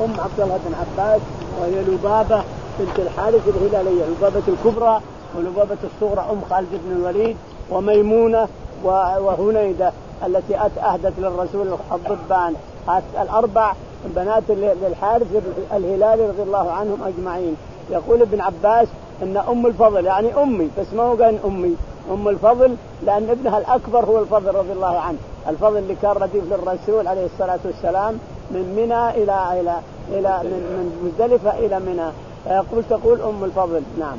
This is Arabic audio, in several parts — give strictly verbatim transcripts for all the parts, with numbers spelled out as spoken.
أم عبد الله بن عباس، وهي لبابة بنت الحارث الهلالية، لبابة الكبرى ولبابة الصغرى أم خالد بن الوليد، وميمونة وهنيدة التي أهدت للرسول الضبان. الأربع بنات للحارث الهلالي رضي الله عنهم أجمعين. يقول ابن عباس إن أم الفضل يعني أمي، بس ما هو قال أمي، أم الفضل لأن ابنها الأكبر هو الفضل رضي الله عنه، الفضل اللي كان رديف للرسول عليه الصلاة والسلام من منى إلى إلى إلى من مزدلفة إلى منى. يقول تقول أم الفضل. نعم.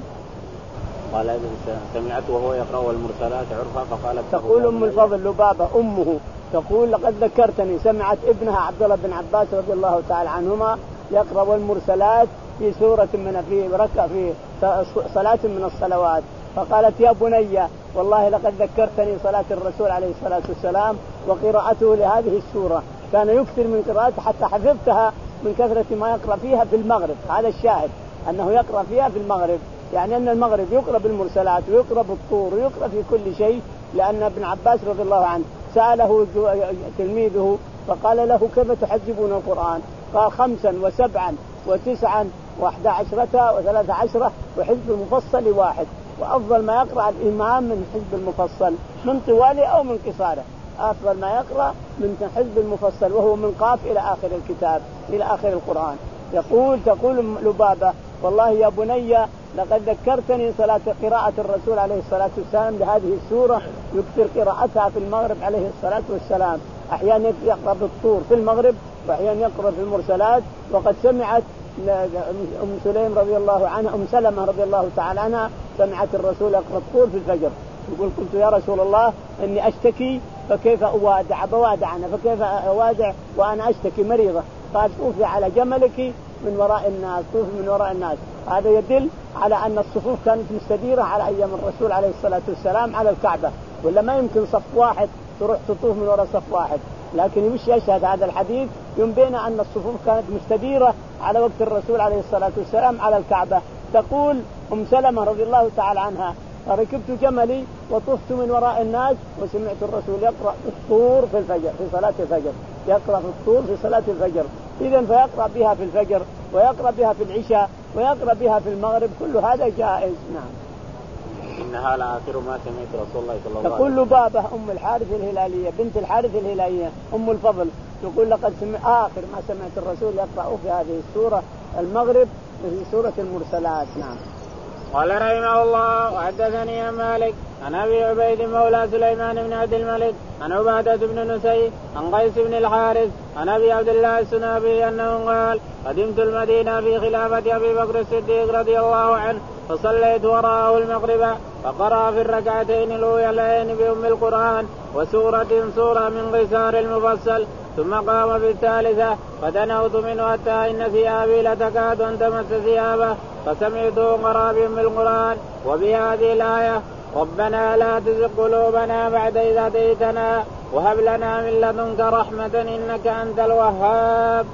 قال سمعت وهو يقرأ والمرسلات عرفا فقالت تقول أم الفضل لبابة أمه تقول لقد ذكرتني سمعت ابنها عبد الله بن عباس رضي الله تعالى عنهما يقرأ والمرسلات في سورة من في ركعة في صلاة من الصلوات، فقالت يا بني والله لقد ذكرتني صلاة الرسول عليه الصلاة والسلام وقراءته لهذه السورة، كان يكثر من قراءتها حتى حفظتها من كثرة ما يقرأ فيها في المغرب. هذا الشاهد أنه يقرأ فيها في المغرب، يعني أن المغرب يقرأ بالمرسلات ويقرأ بالطور ويقرأ في كل شيء، لأن ابن عباس رضي الله عنه سأله تلميذه فقال له كيف تحجبون القرآن؟ قال خمسا وسبعا وتسعا واحدى عشرة وثلاث عشرة وحزب المفصل واحد، وأفضل ما يقرأ الإمام من حزب المفصل من طواله أو من قصاره، أفضل ما يقرأ من حزب المفصل وهو من قاف إلى آخر الكتاب إلى آخر القرآن. يقول تقول لبابة والله يا بني لقد ذكرتني صلاة قراءة الرسول عليه الصلاة والسلام لهذه السورة، يكثر قراءتها في المغرب عليه الصلاة والسلام، أحيانا يقرأ بالطور في المغرب وأحيانا يقرأ في المرسلات. وقد سمعت أم سليم رضي الله عنها أم سلمة رضي الله تعالى عنها سمعت الرسول يقرأ الطور في الفجر، يقول قلت يا رسول الله إني أشتكي فكيف أوادع بوادع أنا فكيف أوادع وأنا أشتكي مريضة؟ قال طوفي على جملك من وراء الناس، طوفي من وراء الناس. هذا يدل على أن الصفوف كانت مستديرة على أيام الرسول عليه الصلاة والسلام على الكعبة، ولا ما يمكن صف واحد تروح تطوف من وراء صف واحد، لكن مش يشهد هذا الحديث ينبئنا أن الصفوف كانت مستديرة على وقت الرسول عليه الصلاة والسلام على الكعبة. تقول أم سلمة رضي الله تعالى عنها فركبت جملي وطفت من وراء الناس وسمعت الرسول يقرأ الطور في الفجر في صلاة الفجر، يقرأ في الطور في صلاة الفجر، إذن فيقرأ بها في الفجر ويقرأ بها في العشاء ويقرأ بها في المغرب، كل هذا جائز. نعم. إنها لآخر ما سمعت رسول الله صلى الله عليه وسلم. تقول لبابة أم الحارث الهلالية بنت الحارث الهلالية أم الفضل تقول لقد سمع آخر ما سمعت الرسول يقرأ في هذه السورة المغرب في سورة المرسلات. نعم. قال رحمه الله وحدثني عن مالك عن ابي عبيد مولى سليمان بن عبد الملك عن عبادة بن نسي عن قيس بن الحارث عن ابي عبد الله السنابي انه قال قدمت المدينة في خلافة ابي بكر الصديق رضي الله عنه فصليت وراءه المغرب فقرأ في الركعتين الاوليين بأم القرآن وسورة سورة من قصار المفصل، ثم قام في الثالثة فدنوت منه حتى إن ثيابي لتكاد أن تمس ثيابه فسمعته قرأ بأم القرآن وبهذه الآية ربنا لا تزغ قلوبنا بعد إذ هديتنا وهب لنا من لدنك رحمة إنك أنت الوهاب.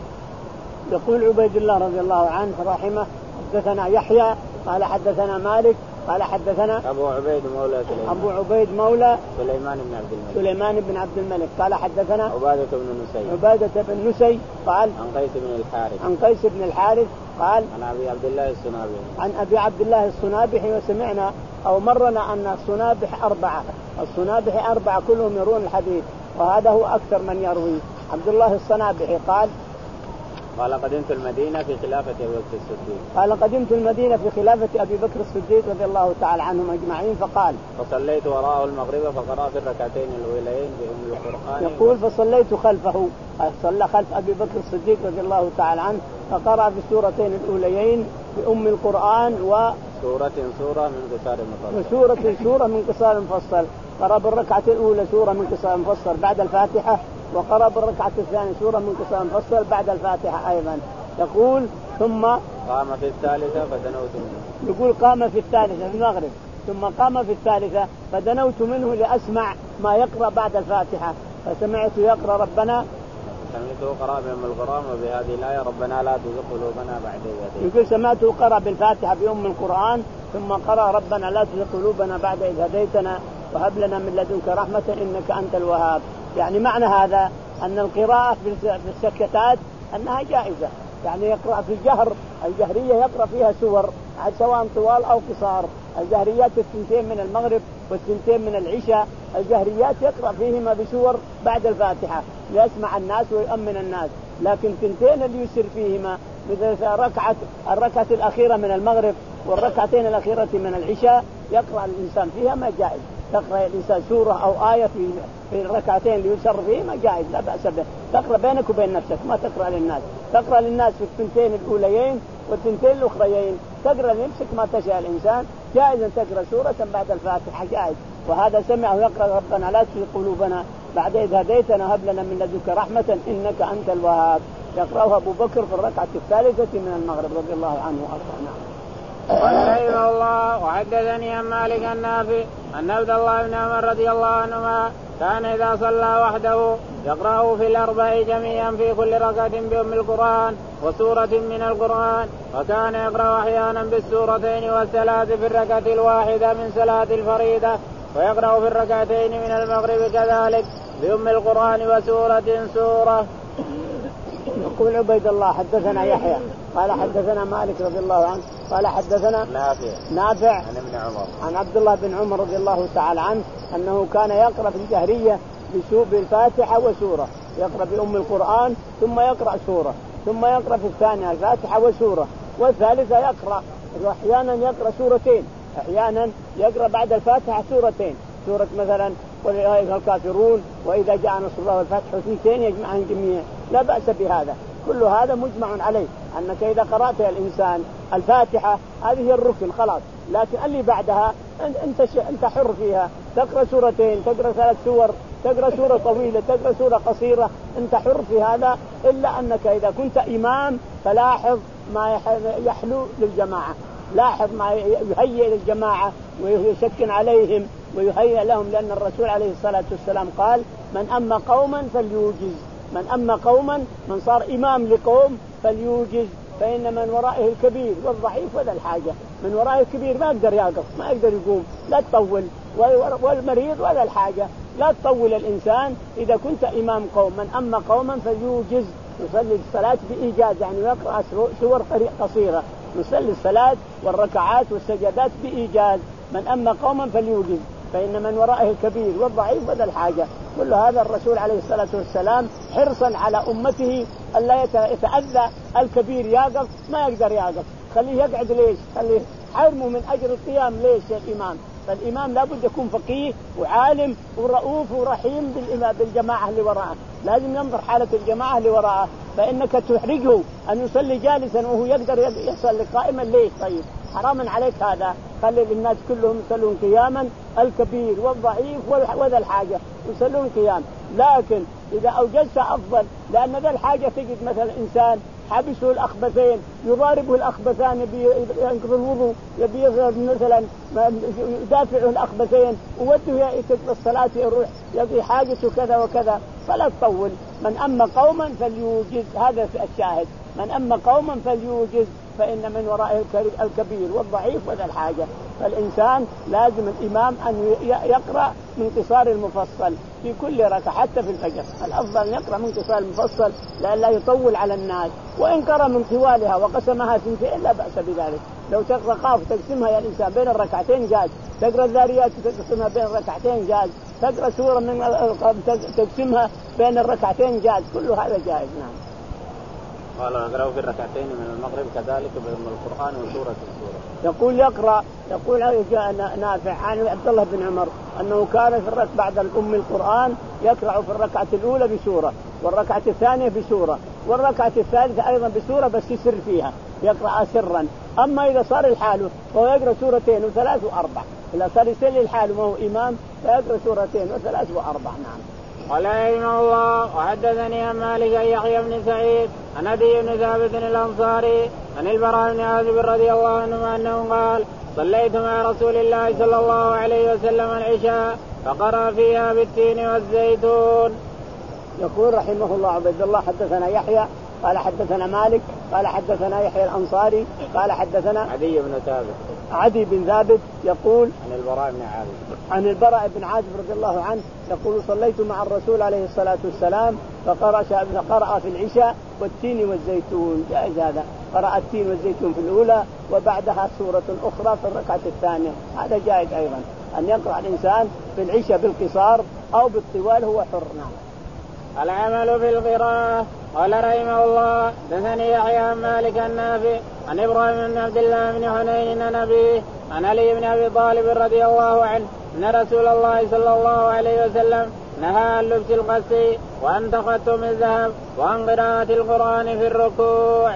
يقول عبيد الله رضي الله عنه رحمه حدثنا يحيى قال حدثنا مالك قال حدثنا أبو عبيد مولى سليمان أبو عبيد مولى سليمان بن عبد الملك سليمان بن عبد الملك قال حدثنا عبادة بن نسي عبادة بن نسي قال عن قيس بن الحارث عن قيس بن الحارث قال عن أبي عبد الله السنابحي عن أبي عبد الله السنابحي. وسمعنا أو مرنا أن السنابح أربعة السنابح أربعة كلهم يرون الحديث، وهذا هو أكثر من يروي. عبد الله السنابحي قال قال قدمت المدينة في خلافة أبي بكر الصديق قال قدمت المدينة في خلافة أبي بكر الصديق رضي الله تعالى عنهم أجمعين، فقال فصليت وراءه المغرب فقرأ في الركعتين الأوليين بأم القرآن. يقول فصليت خلفه صلى خلف أبي بكر الصديق رضي الله تعالى عنه فقرأ في السورتين الأوليين بأم القرآن وسورة سورة من قصار مفصل وسورة سورة من قصار مفصل. قرأ بالركعة الأولى سورة من قصار مفصل بعد الفاتحة، وقرأ بالركعة الثانية سورة من قصار مفصل بعد الفاتحة أيضا. يقول ثم قام في الثالثة فدنوت منه. يقول قام في الثالثة في المغرب ثم قام في الثالثة فدنوت منه لأسمع ما يقرأ بعد الفاتحة، فسمعت يقرأ ربنا سمعته قرأ بأم القرآن وبهذه الآية ربنا لا تزغ قلوبنا بعد إذ هديتنا. يقول سمعته قرأ بالفاتحة بأم القرآن ثم قرأ ربنا لا تزغ قلوبنا بعد إذ هديتنا وهب لنا من لدنك رحمة إنك أنت الوهاب. يعني معنى هذا أن القراءة في السكتات أنها جائزة، يعني يقرأ في الجهر الجهرية يقرأ فيها سور سواء طوال أو قصار. الجهريات الثنتين من المغرب والثنتين من العشاء الجهريات يقرأ فيهما بسور بعد الفاتحة ليسمع الناس ويؤمن الناس، لكن ثنتين اللي يسر فيهما مثل ركعة الركعة الأخيرة من المغرب والركعتين الأخيرة من العشاء يقرأ الإنسان فيها ما جائز. تقرأ الإنسان سورة أو آية في في الركعتين اللي يسر فيهما جائز لا بأس به. تقرأ بينك وبين نفسك ما تقرأ للناس. تقرأ للناس في الثنتين الأوليين والثنتين الأخريين تقرأ لنفسك ما تشاء الإنسان. جائز أن تقرأ سورة بعد الفاتحة جائز. وهذا سمعه يقرأ ربنا لا تزغ قلوبنا بعد إذ هديتنا هب لنا من لدنك رحمة إنك أنت الوهاب. يقرأها أبو بكر في الركعة الثالثة من المغرب رضي الله عنه وأرضاه. قال رحمه الله وحدثني عن مالك النافع أن عبد الله بن عمر رضي الله عنهما كان إذا صلى وحده يقرأه في الأربع جميعا في كل ركعة بأم القرآن وسورة من القرآن، وكان يقرأ أحيانا بالسورتين والثلاث في الركعة الواحدة من صلاة الفريضة، ويقرأ في الركعتين من المغرب كذلك بأم القرآن وسورة سورة. يقول عبيد الله حدثنا يحيى قال حدثنا مالك رضي الله عنه قال حدثنا نافع نافع عن ابن عمر عن عبد الله بن عمر رضي الله تعالى عنه أنه كان يقرأ في الجهرية بالفاتحة وسورة، يقرأ بأم القرآن ثم يقرأ سورة، ثم يقرأ في الثانية الفاتحة وسورة، والثالثة يقرأ أحيانا يقرأ سورتين، أحيانا يقرأ بعد الفاتحة سورتين، سورة مثلا قل يا أيها الكافرون وإذا جاء نصر الله والفتح اثنتين يجمعهم جميعا لا بأس بهذا. كل هذا مجمع عليه أنك إذا قرأت الإنسان الفاتحة هذه هي الركن خلاص، لكن اللي بعدها أنت أنت حر فيها، تقرأ سورتين تقرأ ثلاث سور تقرأ سورة طويلة تقرأ سورة قصيرة أنت حر في هذا، إلا أنك إذا كنت إمام فلاحظ ما يحلو للجماعة، لاحظ ما يهيئ للجماعة ويسكن عليهم ويهيئ لهم، لأن الرسول عليه الصلاة والسلام قال من أما قوما فليوجز، من أما قوما من صار إمام لقوم فليوجز، فإن من ورائه الكبير والضعيف وذا الحاجة، من ورائه الكبير ما يقدر يقف ما يقدر يقوم لا تطول، والمريض وذا الحاجة لا تطول الإنسان. إذا كنت إمام قوم من أما قوما فليوجز، يصلي الصلاة بإيجاز يعني يقرأ سور قصيرة، يصلي الصلاة والركعات والسجدات بإيجاز. من أما قوما فليوجز فإن من ورائه الكبير والضعيف وذا الحاجة. كل هذا الرسول عليه الصلاة والسلام حرصا على أمته ألا يتأذى الكبير يقف ما يقدر يقف، خليه يقعد ليش، خليه حرمه من أجر القيام ليش يا الإمام. فالإمام لابد يكون فقيه وعالم ورؤوف ورحيم بالجماعة اللي وراءه، لازم ينظر حالة الجماعة اللي وراءه، فإنك تحرجه أن يصلي جالسا وهو يقدر يصلي قائما ليش؟ طيب حراما عليك هذا، خلي الناس كلهم يصلون قياما، الكبير والضعيف وذا الحاجة يصلون قيام. لكن إذا أوجزت أفضل، لأن ذا الحاجة تجد مثلا إنسان حبسه الأخبثين يضاربه الأخبثان يبي ينقض الوضوء يبي مثلا يدافعه الأخبثين ووده يتقضى الصلاة يروح يقضي حاجته كذا وكذا، فلا تطول. من أما قوما فليوجز، هذا الشاهد، من أما قوما فليوجز فإن من ورائه الكبير والضعيف وذا الحاجة. فالإنسان لازم الإمام أن يقرأ من قصار المفصل في كل ركعة، حتى في الفجر الأفضل أن يقرأ من قصار المفصل لئلا يطول على الناس، وإن قرأ من طوالها وقسمها سنتين لا بأس بذلك. لو تقرأ قاف تقسمها يا الإنسان بين الركعتين جاز، تقرأ الذاريات تقسمها بين الركعتين جاز، تقرأ سورة من تقسمها بين الركعتين جاز، كل هذا جائز. نعم. قال يقرأ في الركعتين من المغرب كذلك بأم القرآن وسورة السورة. يقول يقرأ يقول نافع عن عبد الله بن عمر أنه كان في الركعة بعد الأم القرآن يقرأ في الركعة الأولى بسورة والركعة الثانية بسورة والركعة الثالثة أيضا بسورة بس يسر فيها يقرأ سرا. أما إذا صار الحال وهو يقرأ سورتين وثلاث وأربع، إذا صار يسلي الحال وهو إمام فيقرأ سورتين وثلاث وأربع. نعم. قال رحمه الله وحدثني عن مالك يحيى بن سعيد عن أبي بن ثابت الأنصاري عن البراء بن عازب رضي الله عنه أنه قال صليت مع رسول الله صلى الله عليه وسلم العشاء فقرأ فيها بالتين والزيتون. يقول رحمه الله عبد الله حدثنا يحيى قال حدثنا مالك قال حدثنا يحيى الأنصاري قال حدثنا عدي بن ثابت عدي بن ثابت يقول عن البراء بن عازب عن البراء بن عازب رضي الله عنه يقول صليت مع الرسول عليه الصلاة والسلام فقرأ فقرأ في العشاء والتين والزيتون، جائز هذا. قرأ التين والزيتون في الأولى وبعدها سورة أخرى في الركعة الثانية، هذا جائز أيضا أن يقرأ الإنسان في العشاء بالقصار أو بالطوال، هو حر. نعم. العمل في القراءة. قال رحمه الله دثني يحيى عن مالك النافع عن إبراهيم بن عبد الله بن حنين عن أبيه عن علي بن أبي طالب رضي الله عنه أن رسول الله صلى الله عليه وسلم نهى عن لبس القس وأن تختم الذهب وعن قراءة القرآن في الركوع.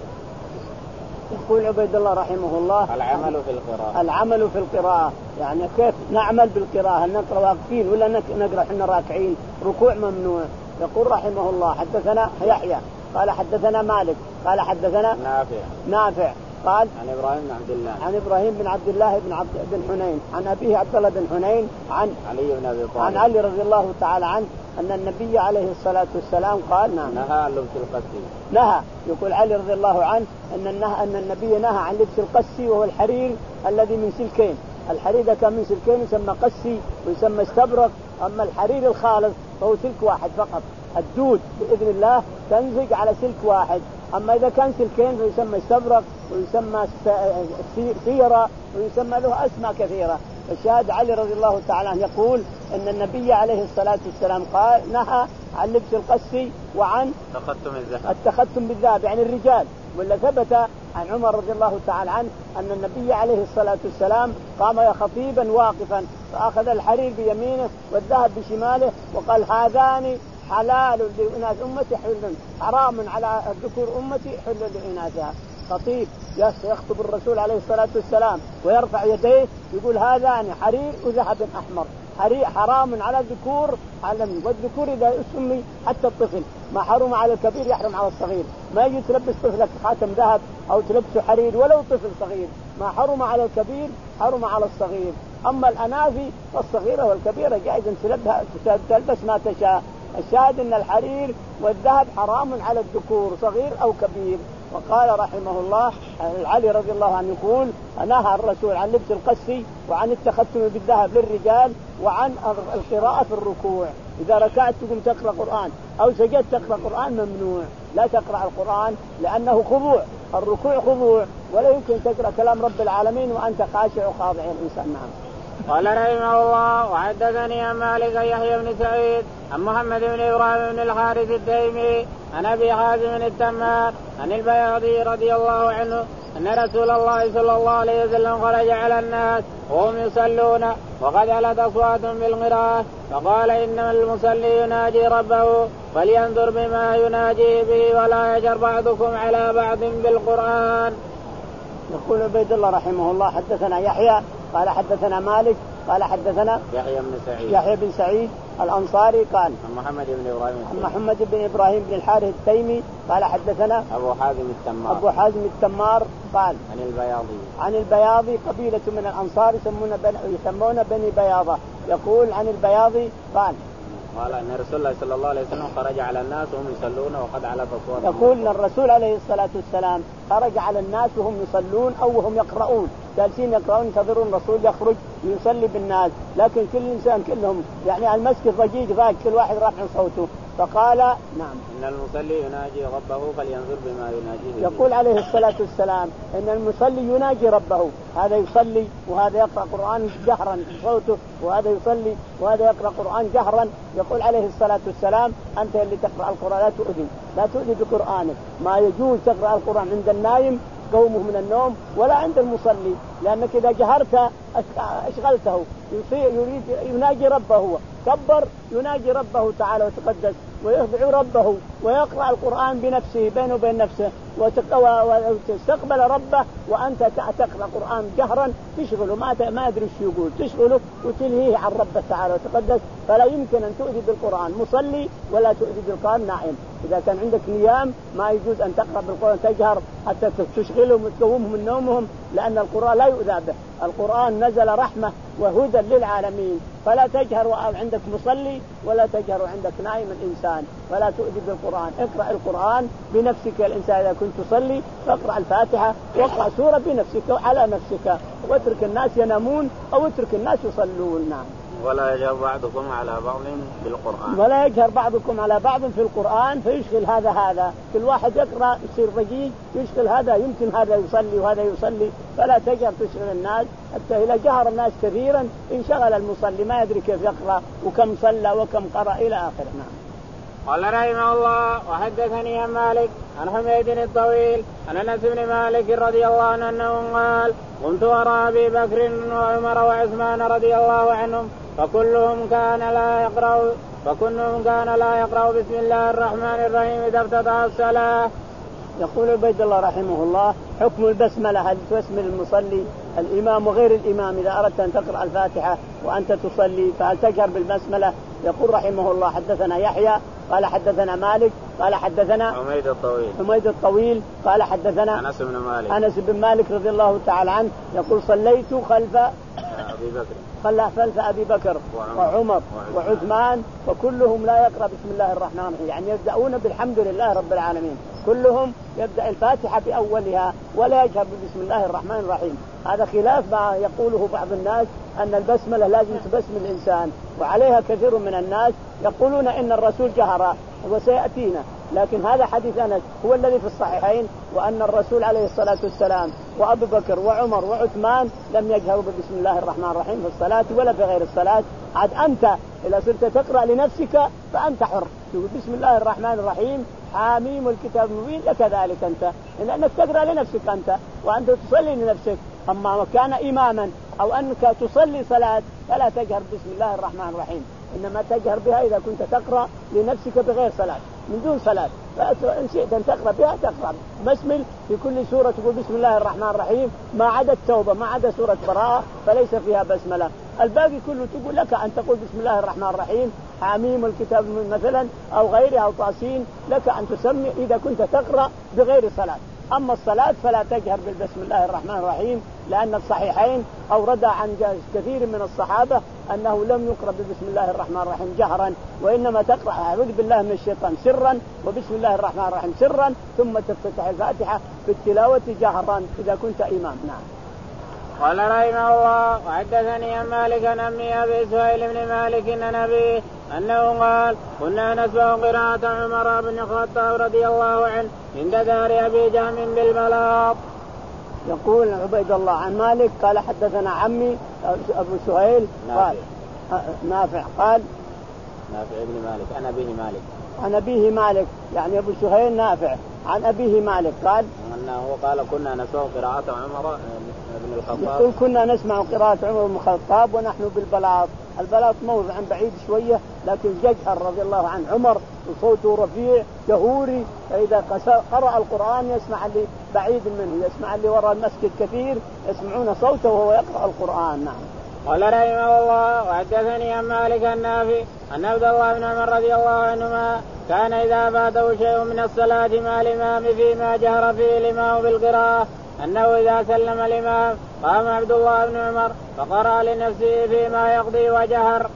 يقول عبيد الله رحمه الله العمل في القراءة. العمل في القراءة يعني كيف نعمل بالقراءة، نقرأ واقفين ولا نقرأ احنا راكعين؟ ركوع ممنوع. يقول رحمه الله حدثنا يحيى قال حدثنا مالك قال حدثنا نافع نافع قال عن إبراهيم بن عبد الله عن إبراهيم بن عبد الله بن عبد بن حنين عن أبيه عبد الله بن حنين عن علي بن أبي طالب عن علي رضي الله تعالى عنه أن النبي عليه الصلاة والسلام قال نعم نهى عن لبس القس. نهى يقول علي رضي الله عنه أن النهى أن النبي نهى عن لبس القس وهو الحرير الذي من سلكين. الحرير إذا كان من سلكين يسمى قسي ويسمى استبرق، أما الحرير الخالص فهو سلك واحد فقط. الدود بإذن الله تنزج على سلك واحد، أما إذا كان سلكين فيسمى استبرق ويسمى سيرة ويسمى له أسماء كثيرة. الشاهد علي رضي الله تعالى عنه يقول أن النبي عليه الصلاة والسلام قال نهى عن لبس القس وعن تختم الذهب التختم بالذهب يعني الرجال. ولا ثبت عن عمر رضي الله تعالى عنه أن النبي عليه الصلاة والسلام قام خطيبا واقفا فأخذ الحرير بيمينه والذهب بشماله وقال هذان حلال لإناث أمتي حل حرام على ذكور أمتي حل لإناثها. خطيب يخطب الرسول عليه الصلاة والسلام ويرفع يديه يقول هذان حرير وذهب أحمر، حرير حرام على الذكور علم، والذكور إذا سمي حتى الطفل ما حرم على الكبير يحرم على الصغير. ما يجي تلبس طفلك خاتم ذهب أو تلبسه حرير ولو طفل صغير، ما حرم على الكبير حرم على الصغير. أما الأناثي والصغيرة والكبيرة جائز أن تلبس ما تشاء. الشاهد أن الحرير والذهب حرام على الذكور صغير أو كبير. وقال رحمه الله علي رضي الله عنه يقول نهى الرسول عن لبس القس وعن التختم بالذهب للرجال وعن القراءة في الركوع. إذا ركعت تقوم تقرأ قرآن أو سجدت تقرأ قرآن ممنوع، لا تقرأ القرآن لأنه خضوع، الركوع خضوع ولا يمكن تقرأ كلام رب العالمين وأنت خاشع وخاضع الإنسان. نعم. قال رحمه الله وحدثني عن مالك يحيى بن سعيد عن محمد بن إبراهيم بن الحارث التيمي عن أبي حازم التمار عن البياضي رضي الله عنه أن رسول الله صلى الله عليه وسلم خرج على الناس وهم يصلون وقد علت أصوات بالقراءة فقال إن المصلي يناجي ربه فلينظر بما يناجي به ولا يجر بعضكم على بعض بالقرآن. يقول عبيد الله رحمه الله حدثنا يحيى قال حدثنا مالك قال حدثنا يحيى بن سعيد يحيى بن سعيد الأنصاري قال عن محمد بن إبراهيم عن محمد بن إبراهيم بن الحارث التيمي قال حدثنا أبو حازم التمار أبو حازم التمار قال عن البياضي عن البياضي قبيلة من الأنصار يسمون بني, يسمون بني بياضة. يقول عن البياضي قال قال ان رسول الله صلى الله عليه وسلم خرج على الناس وهم يصلون وقد علت اصواتهم. يقول ان الرسول عليه الصلاه والسلام خرج على الناس وهم يصلون او وهم يقرؤون، جالسين يقرؤون ينتظرون الرسول يخرج يصلي بالناس، لكن كل انسان كلهم يعني المسجد ضجيج ضاق كل واحد رافع صوته. فقال نعم ان المصلي يناجي ربه فلينظر بما يناجيه. يقول عليه الصلاه والسلام ان المصلي يناجي ربه، هذا يصلي وهذا يقرأ قرآن جهرا بصوته وهذا يصلي وهذا يقرأ قرآن جهرا. يقول عليه الصلاة والسلام أنت اللي تقرأ القرآن لا تؤذي لا تؤذي بقرآنك، ما يجوز تقرأ القرآن عند النايم قومه من النوم ولا عند المصلي، لأنك إذا جهرت أشغلته. يريد يناجي ربه، هو كبر يناجي ربه تعالى وتقدس ويخضع ربه ويقرأ القرآن بنفسه بينه وبين نفسه وتستقبل ربه وأنت تقرأ قرآن جهرا تشغله ما ما أدري شو يقول تشغله وتلهيه عن ربه تعالى وتقدس. فلا يمكن أن تؤذي بالقرآن مصلي ولا تؤذي بالقرآن نائم. إذا كان عندك نيام ما يجوز أن تقرأ بالقرآن تجهر حتى تشغلهم وتقومهم من نومهم، لأن القرآن لا يؤذى به. القرآن نزل رحمة وهدى للعالمين، فلا تجهر عندك مصلي ولا تجهر عندك نائم الإنسان، ولا تؤذي بالقرآن. اقرأ القرآن بنفسك الإنسان، إذا كنت تصلي فاقرأ الفاتحة واقرأ سورة بنفسك على نفسك واترك الناس ينامون أو اترك الناس يصلون. نعم. ولا يجهر بعضكم على بعض بالقرآن ولا يجهر بعضكم على بعض في القرآن فيشغل هذا هذا، كل واحد يقرأ يصير رقيق يشغل هذا، يمكن هذا يصلي وهذا يصلي، فلا تجهر تشغل الناس، حتى إذا جهر الناس كثيرا انشغل المصلي ما يدري كيف يقرأ وكم صلى وكم قرأ إلى آخره. نعم. قال رحمه الله وحدثني عن مالك عن حميد الطويل عن انس بن مالك رضي الله عنه انه قال قمت وراء ابي بكر وعمر وعثمان رضي الله عنهم فكلهم كان لا يقرأ فكلهم كان لا يقرأ بسم الله الرحمن الرحيم اذا افتتح الصلاة. يقول عبيد الله رحمه الله حكم البسملة، هل تسمي المصلي الإمام وغير الإمام إذا أردت أن تقرأ الفاتحة وأنت تصلي فهل تجهر بالبسملة؟ يقول رحمه الله حدثنا يحيى قال حدثنا مالك قال حدثنا حميد الطويل حميد الطويل قال حدثنا أنس بن مالك أنس بن مالك رضي الله تعالى عنه يقول صليت خلف أبي بكر خلف أبي بكر وعمر, وعمر وعثمان فكلهم لا يقرأ بسم الله الرحمن الرحيم، يعني يبدأون بالحمد لله رب العالمين، كلهم يبدأ الفاتحة بأولها ولا يجهر بسم الله الرحمن الرحيم. هذا خلاف ما يقوله بعض الناس أن البسملة لازم تبسم الإنسان، وعليها كثير من الناس يقولون إن الرسول جهر وسيأتينا، لكن هذا حديث أنس هو الذي في الصحيحين وأن الرسول عليه الصلاة والسلام وأبو بكر وعمر وعثمان لم يجهروا بسم الله الرحمن الرحيم في الصلاة ولا في غير الصلاة. عاد أنت إذا صرت تقرأ لنفسك فأنت حر تقول بسم الله الرحمن الرحيم حاميم والكتاب المبين لك ذلك أنت، لأنك تقرأ لنفسك أنت وأنت تصلي لنفسك. أما كان إماما أو أنك تصلي صلاة فلا تجهر بسم الله الرحمن الرحيم، إنما تجهر بها إذا كنت تقرأ لنفسك بغير صلاة من دون صلاة، فإن شئت أن تقرأ بها تقرأ بسمل في كل سورة تقول بسم الله الرحمن الرحيم ما عدا التوبة ما عدا سورة براءة فليس فيها بسملة، الباقي كله تقول لك أن تقول بسم الله الرحمن الرحيم حميم الكتاب مثلا أو غيرها أو طاسين، لك أن تسمي إذا كنت تقرأ بغير صلاة. أما الصلاة فلا تجهر بالبسم الله الرحمن الرحيم، لأن الصحيحين أورد عن كثير من الصحابة أنه لم يقرأ ببسم الله الرحمن الرحيم جهرا، وإنما تقرأ أعوذ بالله من الشيطان سرا وبسم الله الرحمن الرحيم سرا ثم تفتتح الفاتحة بالتلاوة جهرا إذا كنت إمام. نعم. قال رحمه الله وحدثني عن مالك عن أمي أبي سهيل بن مالك عن أبيه أنه قال كنا نسمع قراءة عمر بن الخطاب رضي الله عنه عند دار أبي جهم بالبلاط. يقول عبيد الله عن مالك قال حدثنا عمي أبو سهيل قال نافع قال نافع ابن مالك عن أبيه مالك عن أبيه مالك يعني أبو سهيل نافع عن أبيه مالك قال أنه قال كنا نسمع قراءة عمر بن الخطاب يقول كنا نسمع قراءة عمر بن الخطاب ونحن بالبلاط. البلاط موضع بعيد شوية لكن ججهر رضي الله عنه عمر وصوته رفيع جهوري، فإذا قرأ القرآن يسمع اللي بعيد منه يسمع اللي وراء المسجد كثير يسمعون صوته وهو يقرأ القرآن. نعم. قال رحمه الله وحدثني عن مالك النافع أن عبد الله بن عمر رضي الله عنهما كان إذا فاته شيء من الصلاة مع الإمام فيما جهر فيه الإمام بالقراءة أنه إذا سلم الإمام قام عبد الله بن عمر فقرأ لنفسه فيما يقضي وجهر.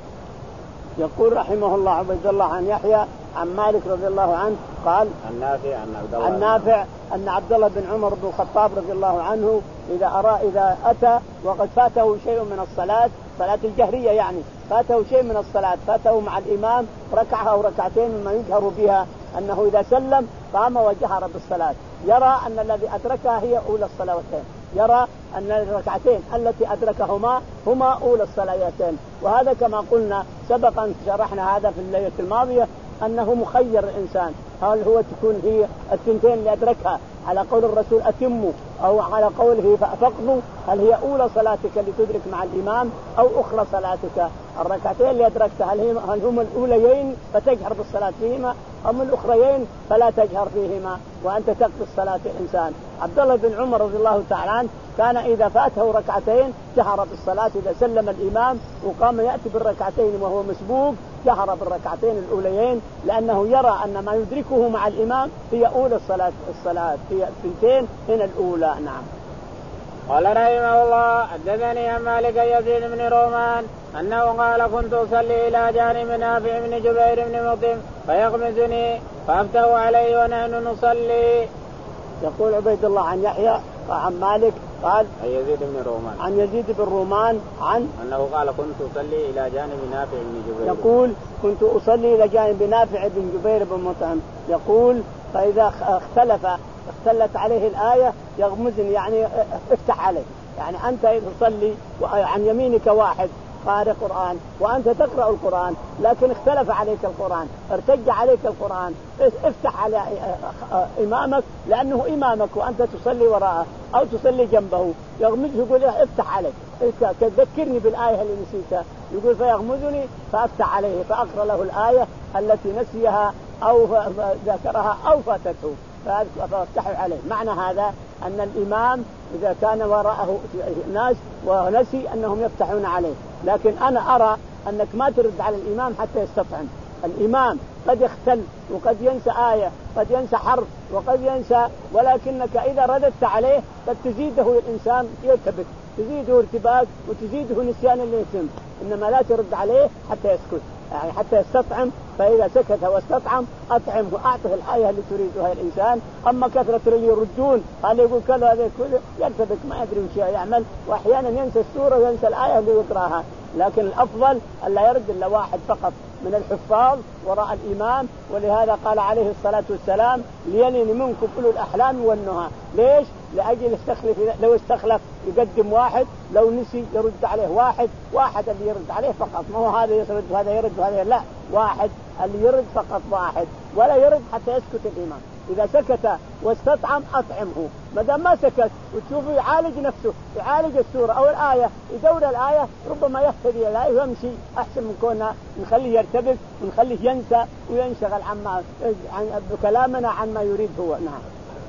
يقول رحمه الله عبد الله عن يحيى عن مالك رضي الله عنه قال النافع عن عبد الله النافع أن عبد الله بن عمر بن الخطاب رضي الله عنه إذا أرى إذا أتى وقد فاته شيء من الصلاة صلاة الجهرية يعني فاته شيء من الصلاة فاته مع الإمام ركعة أو ركعتين مما يجهر بها أنه إذا سلم قام وجهر بالصلاة يرى أن الذي أدركها هي أولى الصلواتين، يرى أن الركعتين التي أدركهما هما أولى الصلاتين، وهذا كما قلنا سبقا شرحنا هذا في الليلة الماضية أنه مخير الإنسان هل هو تكون هي الثنتين اللي أدركها على قول الرسول أتموا أو على قوله فأفقدوا هل هي أولى صلاتك اللي تدرك مع الإمام أو أخرى صلاتك، الركعتين اللي أدركتها هل, هل هم الأوليين فتجهر بالصلاة فيهما أم الأخريين فلا تجهر فيهما وأنت تقضي الصلاة الإنسان. عبد الله بن عمر رضي الله تعالى عنه كان إذا فاته ركعتين جهر بالصلاة إذا سلم الإمام وقام يأتي بالركعتين وهو مسبوق جهر بالركعتين الأوليين لأنه يرى أن ما يدركه مع الإمام هي أولى الصلاة الصلاة هي الثنتين هنا الأولى. نعم. قال رحمه الله حدثني عن مالك يزيد بن رومان أنه قال كنت أصلي إلى جانب نافع بن جبير بن مطعم فيغمزني فأفتح عليه ونحن نصلي. يقول عبيد الله عن يحيى عن مالك قال عن يزيد بن رومان عن يزيد بن رومان عن أنه قال كنت أصلي إلى جانب نافع بن جبير. يقول كنت أصلي إلى جانب نافع بن جبير بن مطعم. يقول فإذا اختلف اختلت عليه الآية يغمزني يعني افتح عليه. يعني أنت تصلي عن يمينك واحد قارئ قرآن وأنت تقرأ القرآن لكن اختلف عليك القرآن ارتج عليك القرآن افتح على إمامك لأنه إمامك وأنت تصلي وراءه أو تصلي جنبه يغمزه يقول افتح عليه تذكرني بالآية اللي نسيتها يقول فيغمزني فأفتح عليه فأقرأ له الآية التي نسيها أو ذكرها أو فاتته فافتحوا عليه. معنى هذا أن الإمام إذا كان وراءه ناس ونسي أنهم يفتحون عليه. لكن أنا أرى أنك ما ترد على الإمام حتى يستطعم. الإمام قد يختل وقد ينسى آية قد ينسى حرف وقد ينسى ولكنك إذا رددت عليه قد تزيده الإنسان يرتبك تزيده ارتباك وتزيده نسيان اللي يتم. إنما لا ترد عليه حتى يسكت يعني حتى يستطعم. فإذا سكت واستطعم أطعمه أعطه الآية اللي تريدها الإنسان. أما كثرة اللي يردون هذا يقول كذا هذا كله يرتبك ما يدري وش يعمل وأحيانا ينسى السورة وينسى الآية اللي يقرأها. لكن الأفضل ألا يرد إلا واحد فقط من الحفاظ وراء الإمام. ولهذا قال عليه الصلاة والسلام ليلن منكم أولو الأحلام والنهى. ليش؟ لأجل استخلف لو استخلف يقدم واحد لو نسي يرد عليه واحد واحد اللي يرد عليه فقط ما هو هذا يرد وهذا يرد وهذا لا واحد اللي يرد فقط واحد ولا يرد حتى يسكت الإمام. إذا سكت واستطعم أطعمه. ما دام ما سكت وتشوفه يعالج نفسه يعالج السورة أو الآية يدور الآية ربما يهتدي الآية ويمشي أحسن من كوننا نخليه يرتبك ونخليه ينسى وينشغل عن بكلامنا عن ما يريد هو. نعم.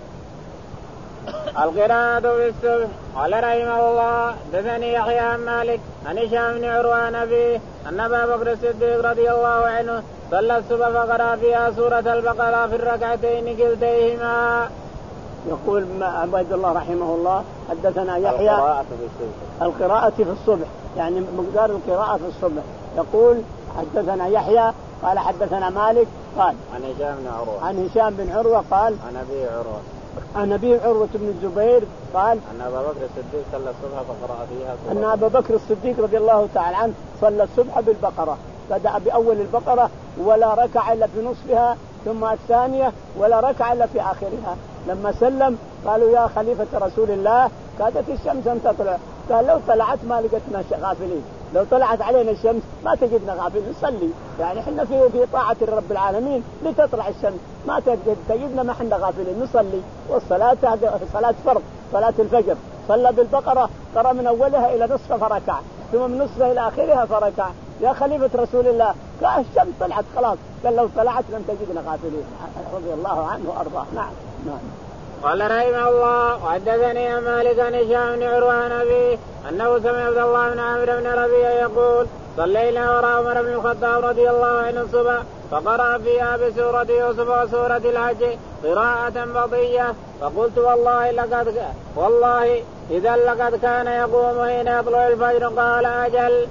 القراءة في الصبح. قال رحمه الله دثني يحيى عن مالك عن هشام بن عروة عن أبيه أن أبا بكر الصديق رضي الله عنه صلى الصبح فقرأ فيها سورة البقرة في الركعتين كلتيهما. يقول عبد الله رحمه الله حدثنا يحيى القراءة في الصبح القراءة في الصبح يعني مقدار القراءة في الصبح. يقول حدثنا يحيى قال حدثنا مالك قال عن هشام بن عروة عن هشام بن عروة قال عن أبي عروة عن أبي عروة بن الزبير قال أن أبا بكر الصديق صلى الصبح فقرأ فيها أن أبا بكر الصديق رضي الله تعالى عنه صلى الصبح بالبقرة. بدأ بأول البقرة ولا ركع إلا في نصفها ثم الثانية ولا ركع إلا في آخرها. لما سلم قالوا يا خليفة رسول الله كادت الشمس أن تطلع. قال لو طلعت ما لقتنا غافلين لو طلعت علينا الشمس ما تجدنا غافلين نصلي يعني احنا في في طاعة رب العالمين لتطلع الشمس ما تجد تجدنا ما احنا غافلين نصلي. والصلاة هذه صلاة فرض صلاة الفجر. صلى بالبقرة قرأ من أولها إلى نصفها فركع ثم من نصفها إلى آخرها فركع. يا خليفة رسول الله قال الشمس طلعت خلاص قال لو طلعت لم تجدنا غافلين رضي الله عنه وأرضاه. نعم. نعم. قال رحمه الله وحدثني مالك عن هشام بن عروة عن أبيه أنه سمع عبد الله بن عامر بن ربيعة يقول صلينا وراء عمر بن الخطاب رضي الله عنه الصبح فقرأ فيها بسورة يوسف وسورة الحج قراءة بطيئة فقلت والله لقد والله إذا لقد كان يقوم حين يطلع الفجر. قال أجل.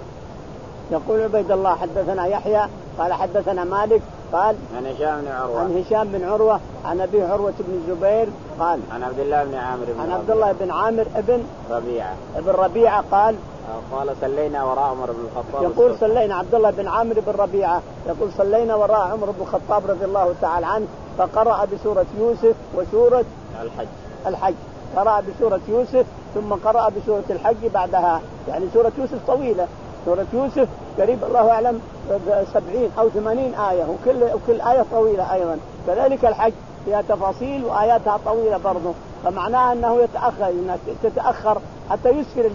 يقول عبيد الله حدثنا يحيى قال حدثنا مالك قال عن هشام بن عروة عن هشام بن عروة عن أبي عروة بن الزبير قال عن عبد الله بن عامر بن عن عبد الله بن عامر ابن ربيعة ابن ربيعة قال قال صلينا وراء عمر بن الخطاب. يقول صلينا عبد الله بن عامر بن ربيعة يقول صلينا وراء عمر بن الخطاب رضي الله تعالى عنه فقرأ بسورة يوسف وسورة الحج الحج قرأ بسورة يوسف ثم قرأ بسورة الحج بعدها. يعني سورة يوسف طويلة. سورة يوسف قريب الله أعلم سبعين أو ثمانين آية وكل وكل آية طويلة أيضا. كذلك الحج فيها تفاصيل وآياتها طويلة برضه. فمعناها أنه يتأخر الناس تتأخر حتى يسفر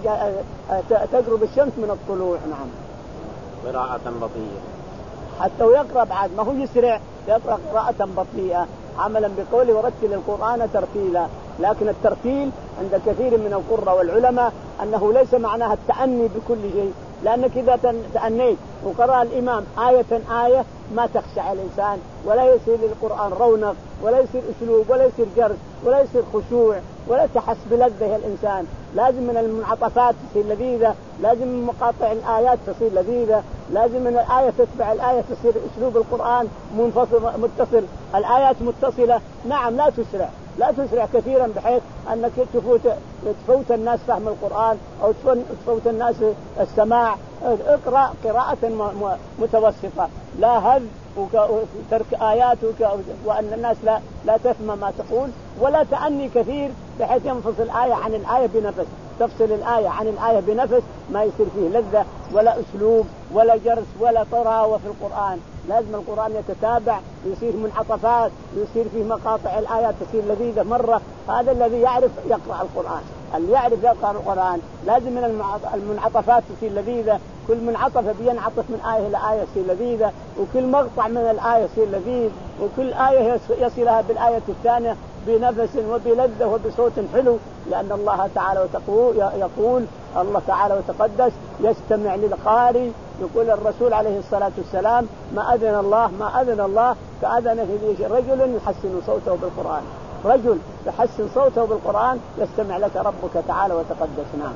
تغرب الشمس من الطلوع. نعم. قراءة بطيئة حتى ويقرأ بعد ما هو يسرع يقرأ قراءة بطيئة عملا بقوله ورتل القرآن ترتيلا. لكن الترتيل عند كثير من القراء والعلماء أنه ليس معناها التأني بكل شيء. لأنك إذا تأنيت وقرأ الإمام آية آية ما تخشع الإنسان ولا يصير للقرآن رونق ولا يصير أسلوب ولا يصير جرس ولا يصير خشوع ولا تحس بلذة الإنسان. لازم من المنعطفات تصير لذيذة لازم من مقاطع الآيات تصير لذيذة لازم من الآية تتبع الآية تصير أسلوب القرآن منفصل متصل. الآيات متصلة نعم لا تسرع لا تسرع كثيرا بحيث أنك تفوت تفوت الناس فهم القرآن أو تفوت الناس السماع. اقرأ قراءة متوسطة، لا هذ وترك آيات وأن الناس لا لا تفهم ما تقول، ولا تعني كثير بحيث ينفصل الآية عن الآية بنفس، تفصل الآية عن الآية بنفس ما يصير فيه لذة ولا أسلوب ولا جرس ولا طراوة في القرآن. لازم القرآن يتتابع، يصير منعطفات، يصير فيه مقاطع الآيات تصير لذيذة مرة. هذا الذي يعرف يقرأ القرآن، اللي يعرف يقرأ القرآن لازم من المنعطفات تصير لذيذة، كل منعطف بينعطف من آية إلى آية يصير لذيذة، وكل مقطع من الآية يصير لذيذ، وكل آية يصلها بالآية الثانية بنفس وبلذة وبصوت حلو، لأن الله تعالى يقول الله تعالى وتقدس يستمع للقارئ. يقول الرسول عليه الصلاة والسلام ما أذن الله ما أذن الله كأذن في رجل يحسن صوته بالقرآن، رجل يحسن صوته بالقرآن يستمع لك ربك تعالى وتقدس. نعم.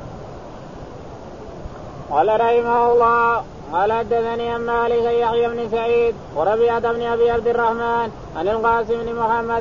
قال رحمه الله قال حدثني عن مالك يحيى بن سعيد وربيعة بن أبي عبد الرحمن عن القاسم بن محمد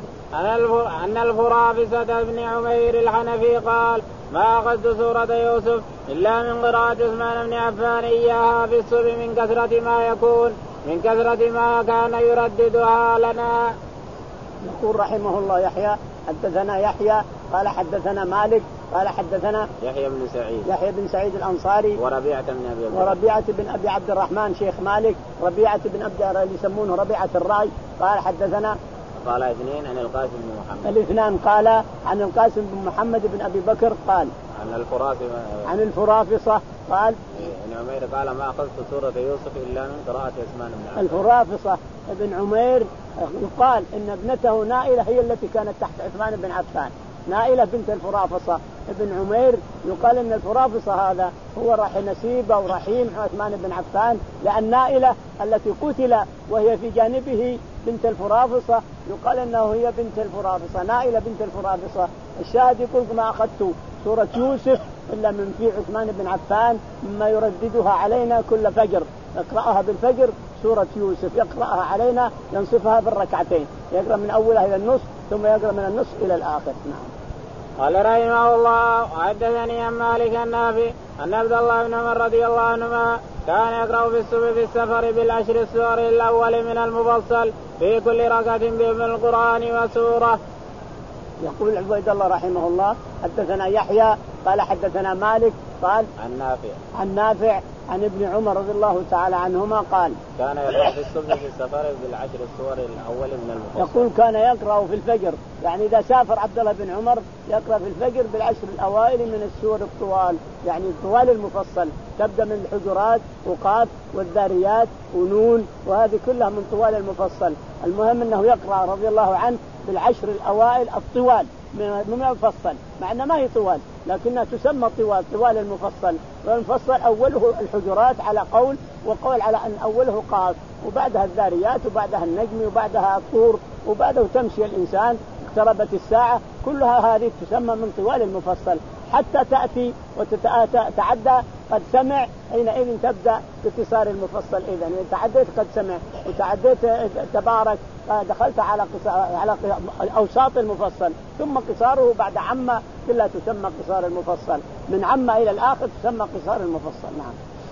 أن الفرافسة بن عمير الحنفي قال ما أخذت سورة يوسف إلا من قراءة عثمان بن عفان إياها في الصبح من كثرة ما يكون من كثرة ما كان يرددها لنا. يقول رحمه الله يحيى حدثنا يحيى قال حدثنا مالك قال حدثنا يحيى بن سعيد يحيى بن سعيد الأنصاري وربيعة بن أبي وربيعة بن أبي عبد الرحمن شيخ مالك، ربيعة بن أبي اللي يسمونه ربيعة الرأي قال حدثنا قال اثنين عن القاسم بن محمد الاثنان قال عن القاسم بن محمد بن أبي بكر قال عن الفرافصة عن الفرافصة قال ابن عمير قال ما أخذت سورة يوسف إلا من قراءة عثمان بن عفان. الفرافصة ابن عمير يقال إن ابنته نائلة هي التي كانت تحت عثمان بن عفان، نائلة بنت الفرافصة ابن عمير. يقال إن الفرافصة هذا هو راح نسيبه ورحيم عثمان بن عفان، لأن نائلة التي قتل وهي في جانبه بنت الفرافصة يقال إنه هي بنت الفرافصة، نائلة بنت الفرافصة. الشاهد يقول ما أخذت سورة يوسف إلا من في عثمان بن عفان مما يرددها علينا كل فجر، يقرأها بالفجر سورة يوسف، يقرأها علينا ينصفها بالركعتين، يقرأ من أولها إلى النصف ثم يقرأ من النصف إلى الآخر. نعم. قال رحمه الله وحدثني عن مالك النافع أن عبد الله بن عمر رضي الله عنهما كان يقرأ في الصبح في السفر بالعشر السور الأول من المفصل في كل ركعة بأم القرآن وسورة. يقول عبيد الله رحمه الله حدثنا يحيى قال حدثنا مالك قال عن نافع عن نافع عن ابن عمر رضي الله تعالى عنهما قال كان يقرأ في الصبح في السفر بالعشر السور الأول من المفصل. يقول كان يقرأ في الفجر، يعني إذا سافر عبد الله بن عمر يقرأ في الفجر بالعشر الأوائل من السور الطوال، يعني طوال المفصل، تبدأ من الحجرات وقاف والذاريات ونون، وهذه كلها من طوال المفصل. المهم أنه يقرأ رضي الله عنه بالعشر الأوائل الطوال من المفصل، مع أنها ما هي طوال لكنها تسمى طوال، طوال المفصل. والمفصل أوله الحجرات على قول، وقول على أن أوله قاف، وبعدها الذاريات، وبعدها النجم، وبعدها الطور، وبعده تمشي الإنسان، اقتربت الساعة، كلها هذه تسمى من طوال المفصل حتى تأتي وتتعدى قد سمع، حينئذ تبدأ باختصار المفصل. إذن تعديت قد سمع وتعديت تبارك دخلت على على أوساط المفصل، ثم قصاره بعد عما كلها تسمى قصار المفصل، من عما إلى الآخر تسمى قصار المفصل. نعم.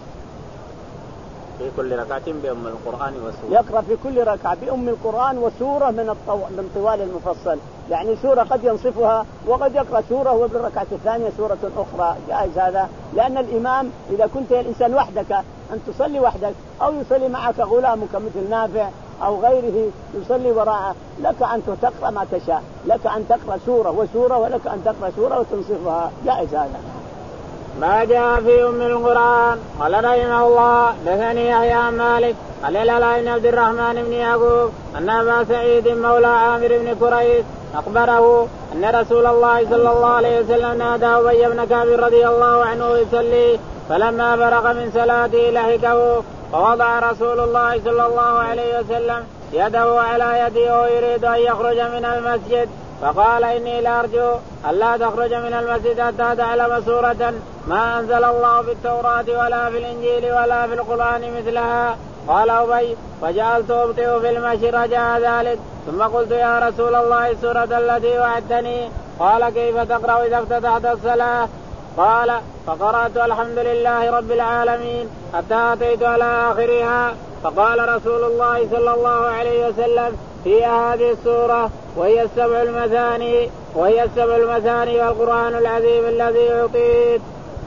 في كل ركعة بأم القرآن وسورة، يقرأ في كل ركعة بأم القرآن وسورة من الطو... من طوال المفصل، يعني سورة قد ينصفها وقد يقرأ سورة وبالركعة الثانية سورة أخرى، جائز هذا، لأن الإمام إذا كنت الإنسان وحدك أن تصلي وحدك أو يصلي معك غلامك مثل نافع أو غيره يصلي وراءه، لك أن تقرأ ما تشاء، لك أن تقرأ سورة وسورة ولك أن تقرأ سورة وتنصفها، جائز هذا. ما جاء في أم القرآن. قال رحمه الله دثني يحيى عن مالك قال لا بن عبد الرحمن بن يعقوب أن أبا سعيد مولى عامر بن كريس أخبره أن رسول الله صلى الله عليه وسلم نادى أبي بن كعب رضي الله عنه يصلي، فلما فرغ من صلاته لحقه، فوضع رسول الله صلى الله عليه وسلم يده على يده ويريد أن يخرج من المسجد، فقال إني لأرجو ألا تخرج من المسجد حتى تعلم سورة ما أنزل الله في التوراة ولا في الإنجيل ولا في القرآن مثلها قال أبي فجعلت أبطئ في المشي رجاء ذلك ثم قلت يا رسول الله السورة التي وعدتني قال كيف تقرأ إذا افتتحت الصلاة؟ قال فقرأت الحمد لله رب العالمين حتى أتيت على آخرها فقال رسول الله صلى الله عليه وسلم فيها هذه السورة وهي السبع المثاني وهي السبع المثاني والقرآن العظيم الذي أعطيت.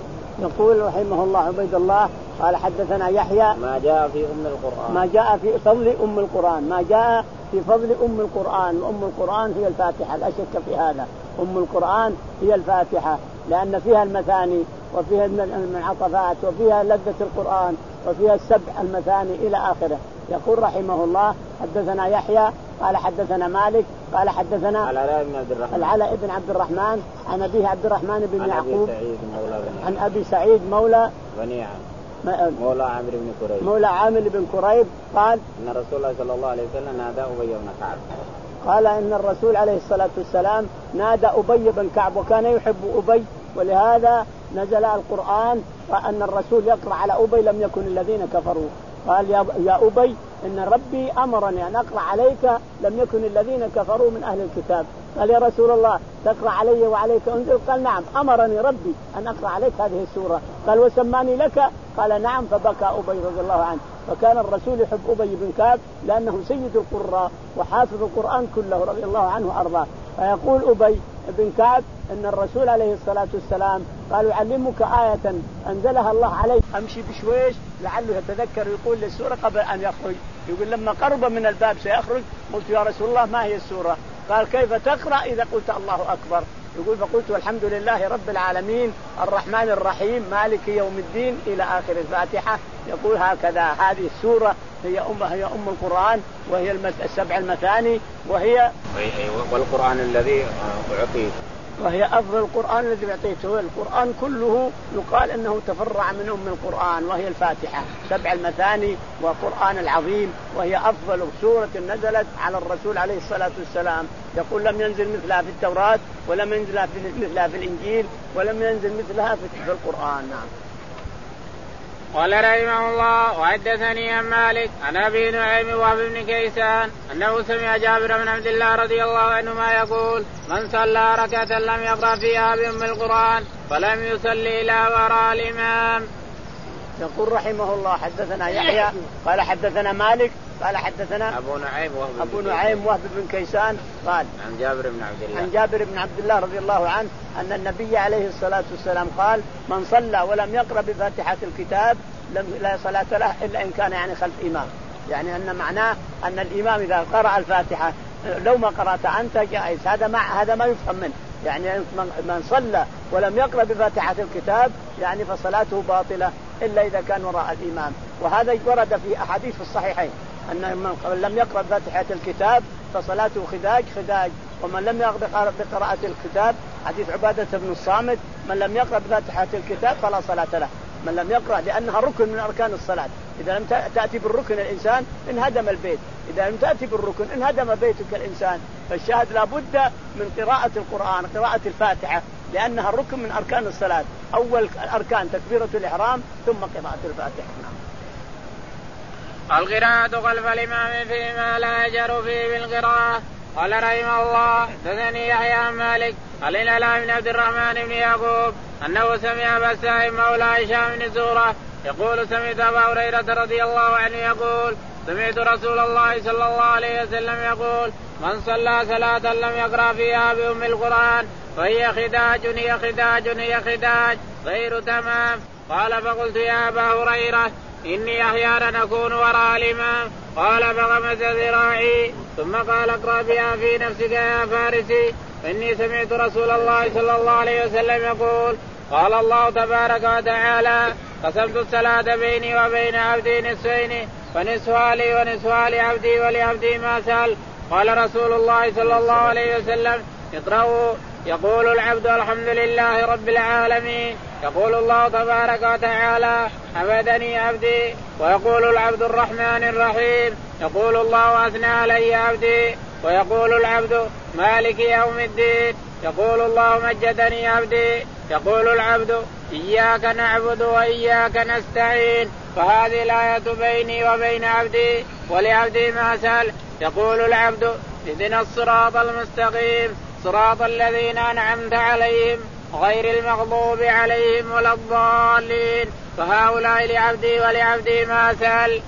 يقول رحمه الله عبيد الله قال حدثنا يحيى ما جاء في أم القرآن ما جاء في فضل أم القرآن ما جاء في فضل أم القرآن. وأم القرآن هي الفاتحة لا شك في هذا. أم القرآن هي الفاتحة لأن فيها المثاني وفيها المنعطفات وفيها لذة القرآن وفيها السبع المثاني إلى آخره. يقول رحمه الله حدثنا يحيى قال حدثنا مالك قال حدثنا العلاء بن عبد الرحمن العلاء بن عبد الرحمن عن أبيه عبد الرحمن بن عن يعقوب أبي سعيد مولى عن أبي سعيد مولى بني مولى عامر بن كريب مولى عامر بن كريب قال إن رسول الله صلى الله عليه وسلم نادى أبي بن كعب قال إن الرسول عليه الصلاة والسلام نادى أبي بن كعب وكان يحب أبي ولهذا نزل القرآن وأن الرسول يقرأ على أبي لم يكن الذين كفروا. قال يا يا أبي إن ربي أمرني أن أقرأ عليك لم يكن الذين كفروا من أهل الكتاب. قال يا رسول الله تقرأ علي وعليك أنزل؟ قال نعم أمرني ربي أن أقرأ عليك هذه السورة. قال وسماني لك؟ قال نعم. فبكى أبي رضي الله عنه. فكان الرسول يحب أبي بن كعب لأنه سيد القراء وحافظ القرآن كله رضي الله عنه وأرضاه. فيقول أبي بن كعب إن الرسول عليه الصلاة والسلام قال يعلمك آية أنزلها الله عليك أمشي بشويش لعله يتذكر ويقول للسورة قبل أن يخرج. يقول لما قرب من الباب سيخرج قلت يا رسول الله ما هي السورة؟ قال كيف تقرأ إذا قلت الله أكبر؟ يقول فقلت والحمد لله رب العالمين الرحمن الرحيم مالك يوم الدين إلى آخر الفاتحة. يقول هكذا هذه السورة هي أم هي أم القرآن وهي السبع المثاني وهي والقرآن الذي أعطيت وهي أفضل القرآن الذي أعطيته. القرآن كله يقال أنه تفرع من أم القرآن وهي الفاتحة سبع المثاني وقرآن العظيم وهي أفضل سورة نزلت على الرسول عليه الصلاة والسلام. يقول لم ينزل مثلها في التوراة ولم ينزل مثلها في الإنجيل ولم ينزل مثلها في القرآن. نعم. قال رحمه الله وحدثني عن مالك عن أبي نعيم وهب بن كيسان أنه سمع جابر بن عبد الله رضي الله عنهما يقول من صلى ركعة لم يقرأ فيها بأم القرآن فلم يصلي إلى وراء الإمام. يقول رحمه الله حدثنا يحيى قال حدثنا مالك قال حدثنا أبو نعيم وهب أبو نعيم وهب بن كيسان قال عن جابر بن عبد الله عن جابر بن عبد الله رضي الله عنه أن النبي عليه الصلاة والسلام قال من صلى ولم يقرأ بفاتحة الكتاب لم لا صلاة له إلا إن كان يعني خلف إمام. يعني أن معناه أن الإمام إذا قرأ الفاتحة لو ما قرأت أنت جائز. هذا ما هذا ما يفهم منه. يعني من صلى ولم يقرأ بفاتحة الكتاب يعني فصلاته باطلة إلا إذا كان وراء الإمام. وهذا ورد في أحاديث في الصحيحين أن من لم يقرأ بفاتحة الكتاب فصلاته خداج خداج. ومن لم يقرأ بقراءة الكتاب حديث عبادة بن الصامت من لم يقرأ بفاتحة الكتاب فلا صلاة له. من لم يقرأ لأنها ركن من أركان الصلاة. إذا لم تأتي بالركن الإنسان انهدم البيت. إذا لم تأتي بالركن انهدم بيتك الإنسان. فالشاهد لابد من قراءة القرآن قراءة الفاتحة لأنها ركن من أركان الصلاة. أول الأركان تكبيرة الإحرام ثم قراءة الفاتحة. القراءة خلف الإمام فيما لا يجهر فيه بالقراءة. قال رحمه الله حدثني يحيى عن مالك قال العلاء بن عبد الرحمن بن يعقوب أنه سمع أبا سائب مولى هشام بن زهرة يقول سمعت أبا هريرة رضي الله عنه يقول سمعت رسول الله صلى الله عليه وسلم يقول من صلى صلاة لم يقرأ فيها بأم القرآن فهي خداج هي خداج هي خداج غير تمام. قال فقلت يا أبا هريرة إني أحيانا أكون وراء الإمام. قال فغمز ذراعي ثم قال اقرأ بها في نفسك يا فارسي فإني سمعت رسول الله صلى الله عليه وسلم يقول قال الله تبارك وتعالى قسمت الصلاة بيني وبين عبدي نصفين فنصفها لي ونصفها لعبدي ولعبدي ما سأل. قال رسول الله صلى الله عليه وسلم اقرأوا يقول العبد الحمد لله رب العالمين يقول الله تبارك وتعالى حمدني عبدي ويقول العبد الرحمن الرحيم يقول الله أثنى علي عبدي ويقول العبد مالك يوم الدين يقول الله مجدني عبدي يقول العبد إياك نعبد وإياك نستعين فهذه الآية بيني وبين عبدي ولعبدي ما سأل. يقول العبد اهدنا الصراط المستقيم صراط الذين أنعمت عليهم غير المغضوب عليهم ولا الضالين فهؤلاء لعبدي ولعبدي ما سأل.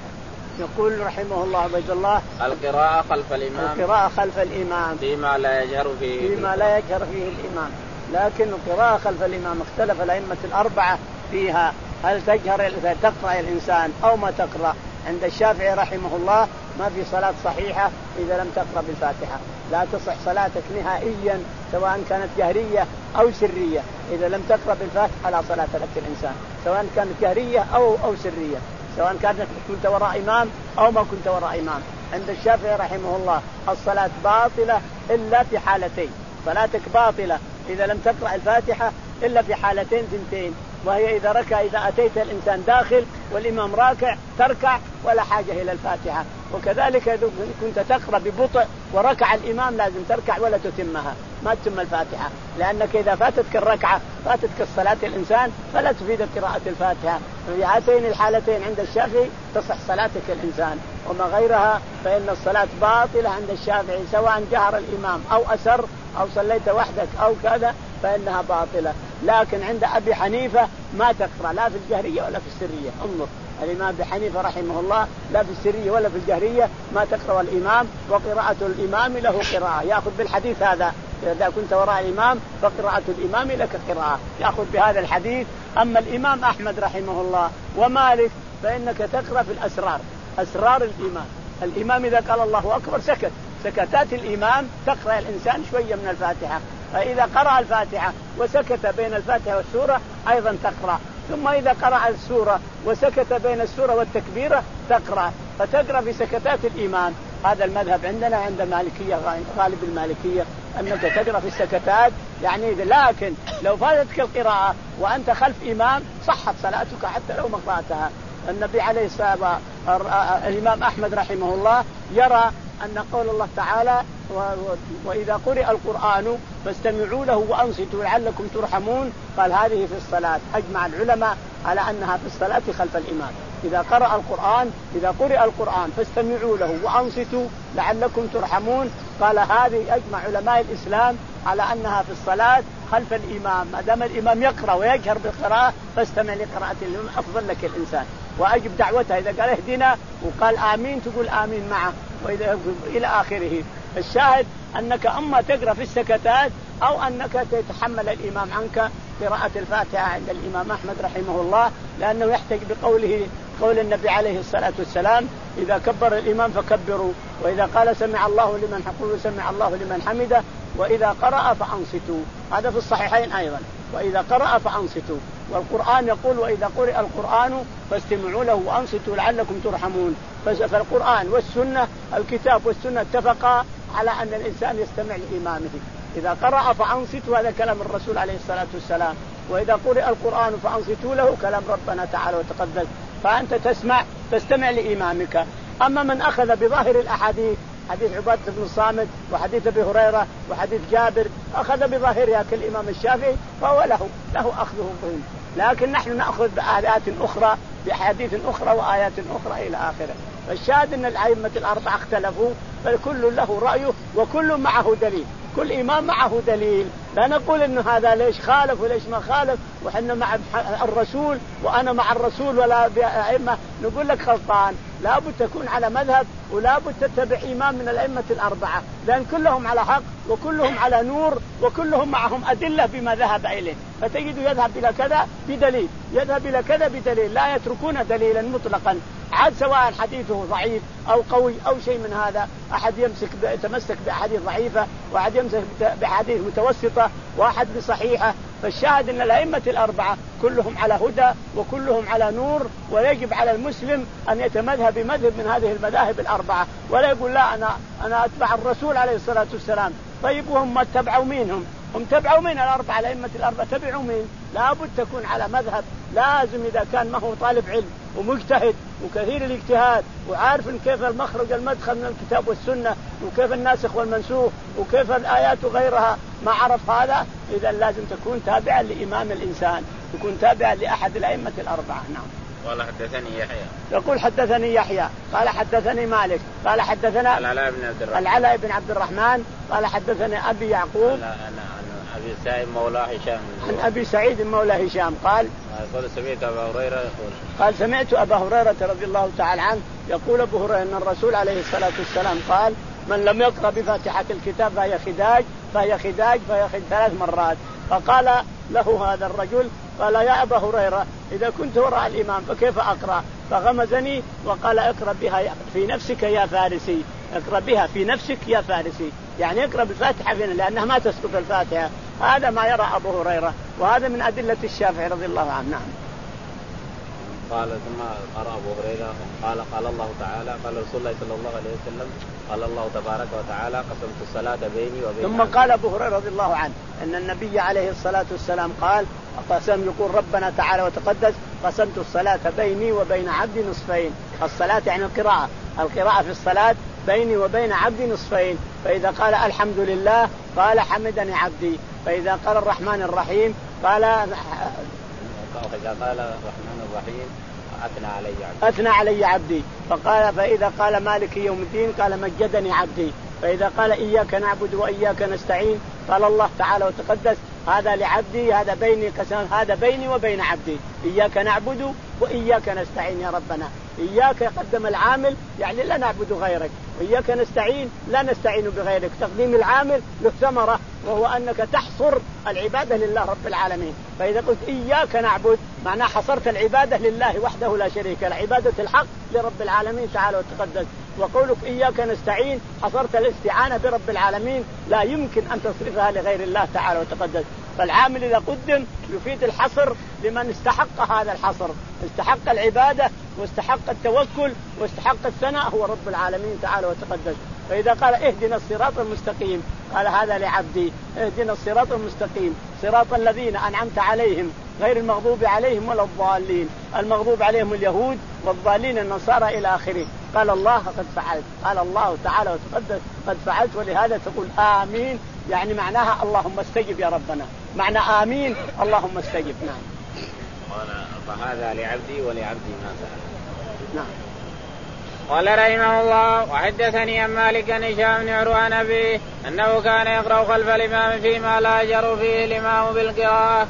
يقول رحمه الله عبد الله القراءة خلف الإمام القراءة خلف الإمام فيما لا يجهر فيه فيما لا يجهر فيه الإمام. لكن القراءة خلف الإمام اختلف الأئمة الأربعة فيها، هل تجهر تقرأ الإنسان أو ما تقرأ. عند الشافعي رحمه الله ما في صلاة صحيحة إذا لم تقرأ بالفاتحة، لا تصح صلاتك نهائيا سواء كانت جهرية أو سرية. إذا لم تقرأ بالفاتحة لا صلاة لك الإنسان، سواء كانت جهرية أو أو سرية، سواء كانت كنت وراء إمام أو ما كنت وراء إمام. عند الشافعي رحمه الله الصلاة باطلة إلا في حالتين، صلاتك باطلة إذا لم تقرأ الفاتحة إلا في حالتين ثنتين، وهي إذا ركع إذا أتيت الإنسان داخل والإمام راكع تركع ولا حاجة إلى الفاتحة، وكذلك إذا كنت تقرأ ببطء وركع الإمام لازم تركع ولا تتمها، ما تتم الفاتحة، لأنك إذا فاتتك الركعة فاتتك الصلاة الإنسان فلا تفيد قراءة الفاتحة. في هاتين الحالتين عند الشافعي تصح صلاتك الإنسان، وما غيرها فإن الصلاة باطلة عند الشافعي سواء جهر الإمام أو أسر أو صليت وحدك أو كذا فإنها باطلة. لكن عند أبي حنيفة ما تقرأ لا في الجهرية ولا في السرية. انظر الإمام أبي حنيفة رحمه الله لا في السرية ولا في الجهرية ما تقرأ الإمام، وقراءة الإمام له قراءة، يأخذ بالحديث هذا إذا كنت وراء الإمام فقراءة الإمام لك قراءة، يأخذ بهذا الحديث. أما الإمام أحمد رحمه الله ومالك فإنك تقرأ في الأسرار، أسرار الإمام. الإمام إذا قال الله أكبر سكت، سكتات الإمام تقرأ الإنسان شوية من الفاتحة، فإذا قرأ الفاتحة وسكت بين الفاتحة والسورة أيضا تقرأ، ثم إذا قرأ السورة وسكت بين السورة والتكبيرة تقرأ، فتقرأ بسكتات الإمام. هذا المذهب عندنا عند المالكية، غالب المالكية أنك تقرأ في السكتات يعني. لكن لو فاتتك القراءة وأنت خلف إمام صحت صلاتك حتى لو ما قرأتها. النبي عليه الصلاة والسلام الإمام أحمد رحمه الله يرى أن قول الله تعالى وإذا قرئ القرآن فاستمعوا له وأنصتوا لعلكم ترحمون، قال هذه في الصلاة. أجمع العلماء على أنها في الصلاة خلف الإمام. إذا قرأ القرآن إذا قرئ القرآن فاستمعوا له وأنصتوا لعلكم ترحمون، قال هذه أجمع علماء الإسلام على أنها في الصلاة خلف الإمام. ما دام الإمام يقرأ ويجهر بالقراءة فاستمع لقراءة الإمام أفضل لك الإنسان، وأجب دعوته. إذا قال اهدنا وقال آمين تقول آمين معه، وإذا إلى آخره. الشاهد أنك أما تقرأ في السكتات أو أنك تتحمل الإمام عنك قراءة الفاتحة عند الإمام أحمد رحمه الله، لأنه يحتج بقوله قول النبي عليه الصلاة والسلام إذا كبر الإمام فكبروا، وإذا قال سمع الله لمن حقول سمع الله لمن حمده، وإذا قرأ فأنصتوا. هذا في الصحيحين أيضا، وإذا قرأ فأنصتوا. والقرآن يقول وإذا قرئ القرآن فاستمعوا له وأنصتوا لعلكم ترحمون. فالقرآن والسنة الكتاب والسنة اتفقا على أن الإنسان يستمع لإمامه. إذا قرأ فأنصتوا هذا كلام الرسول عليه الصلاة والسلام، وإذا قرئ القرآن فأنصتوا له كلام ربنا تعالى وتقدس. فأنت تسمع تستمع لإمامك. أما من أخذ بظاهر الأحاديث حديث عبادة بن الصامت وحديث أبي هريرة وحديث جابر أخذ بظاهرها كالإمام الشافعي فهو له له أخذه بهم، لكن نحن نأخذ بآيات أخرى بحديث أخرى وآيات أخرى إلى آخره. فالشاهد أن الأئمة الأربعة اختلفوا، فكل له رأيه وكل معه دليل، كل إمام معه دليل. لا نقول إنه هذا ليش خالف وليش ما خالف وحنا مع الرسول وأنا مع الرسول ولا بأئمة، نقول لك غلطان. لابد تكون على مذهب ولابد تتبع إمام من الأئمة الأربعة، لأن كلهم على حق وكلهم على نور وكلهم معهم أدلة بما ذهب إليه. فتجد يذهب إلى كذا بدليل، يذهب إلى كذا بدليل، لا يتركون دليلا مطلقا عاد سواء حديثه ضعيف أو قوي أو شيء من هذا. أحد يمسك يتمسك بأحاديث ضعيفة وأحد يمسك بأحاديث متوسطة وأحد بصحيحة. فالشاهد أن الأئمة الأربعة كلهم على هدى وكلهم على نور، ويجب على المسلم أن يتمذهب بمذهب من هذه المذاهب الأربعة، ولا يقول لا أنا أنا أتبع الرسول عليه الصلاة والسلام. طيب وهم ما اتبعوا مينهم؟ هم تبعوا مين الأربعة؟ الأئمة الأربعة تبعوا مين؟ لابد تكون على مذهب. لازم إذا كان ما هو طالب علم ومجتهد وكثير الاجتهاد وعارف كيف المخرج المدخل من الكتاب والسنة وكيف الناسخ والمنسوخ وكيف الآيات وغيرها، ما عرف هذا إذا لازم تكون تابعا لإمام الإنسان، تكون تابعا لأحد الأئمة الأربعة. نعم. قال حدثني يحيى. يقول حدثني يحيى قال حدثني مالك قال حدثنا العلاء بن عبد الرحمن العلاء بن عبد الرحمن قال حدثني أبي يعقوب أبي سعيد مولى هشام عن أبي سعيد مولى هشام قال قال سمعت أبا هريرة يقول قال سمعت أبا هريرة رضي الله تعالى عنه يقول أبو هريرة أن الرسول عليه الصلاة والسلام قال من لم يقرأ بفاتحة الكتاب فهي خداج فهي خداج فهي خداج ثلاث مرات. فقال له هذا الرجل قال يا أبا هريرة إذا كنت وراء الإمام فكيف أقرأ؟ فغمزني وقال اقرأ بها في نفسك يا فارسي، اقرأ بها في نفسك يا فارسي، يعني اقرأ بالفاتحة فينا لأنها ما تسقط الفاتحة. هذا ما يرى أبو هريرة وهذا من أدلة الشافعي رضي الله عنه. نعم. قال ثم قرأ أبو هريرة قال قال الله تعالى قال رسول الله صلى الله عليه وسلم قال الله تبارك وتعالى قسمت الصلاة بيني وبين ثم قال أبو هريرة رضي الله عنه أن النبي عليه الصلاة والسلام قال قسم يقول ربنا تعالى وتقدس قسمت الصلاة بيني وبين عبدي نصفين. الصلاة يعني القراءة، القراءة في الصلاة بيني وبين عبدي نصفين، فإذا قال الحمد لله قال حمدني عبدي، فإذا قال الرحمن الرحيم قال فإذا قال الرحمن الرحيم أثنى علي عبدي أثنى علي عبدي، فقال فإذا قال مالك يوم الدين قال مجدني عبدي، فإذا قال إياك نعبد وإياك نستعين قال الله تعالى وتقدس هذا لعبدي هذا بيني قسم هذا بيني وبين عبدي، إياك نعبد وإياك نستعين يا ربنا، إياك يقدم العامل يعني لا نعبد غيرك، وإياك نستعين لا نستعين بغيرك، تقديم العامل له ثمرة وهو أنك تحصر العبادة لله رب العالمين. فإذا قلت إياك نعبد معناه حصرت العبادة لله وحده لا شريك له، عبادة الحق لرب العالمين تعالى وتقدس. وقولك إياك نستعين حصرت الاستعانة برب العالمين، لا يمكن أن تصرفها لغير الله تعالى وتقدس. فالعامل إذا قدم يفيد الحصر لمن استحق هذا الحصر، استحق العبادة واستحق التوكل واستحق الثناء هو رب العالمين تعالى وتقدس. فإذا قال اهدنا الصراط المستقيم قال هذا لعبدي، اهدنا الصراط المستقيم صراط الذين أنعمت عليهم غير المغضوب عليهم ولا الضالين، المغضوب عليهم اليهود والضالين النصارى إلى آخره. قال الله قد فعلت، قال الله تعالى وتقدس قد فعلت، ولهذا تقول آمين يعني معناها اللهم استجب يا ربنا، معنى آمين اللهم استجب. نعم. قال فهذا لعبدي ولعبدي ما سأل. نعم. قال رحمه الله وحدثني عن مالك عن هشام بن عروة عن أبيه أنه كان يقرأ خلف الإمام فيما لا يجهر فيه الإمام بالقراءة.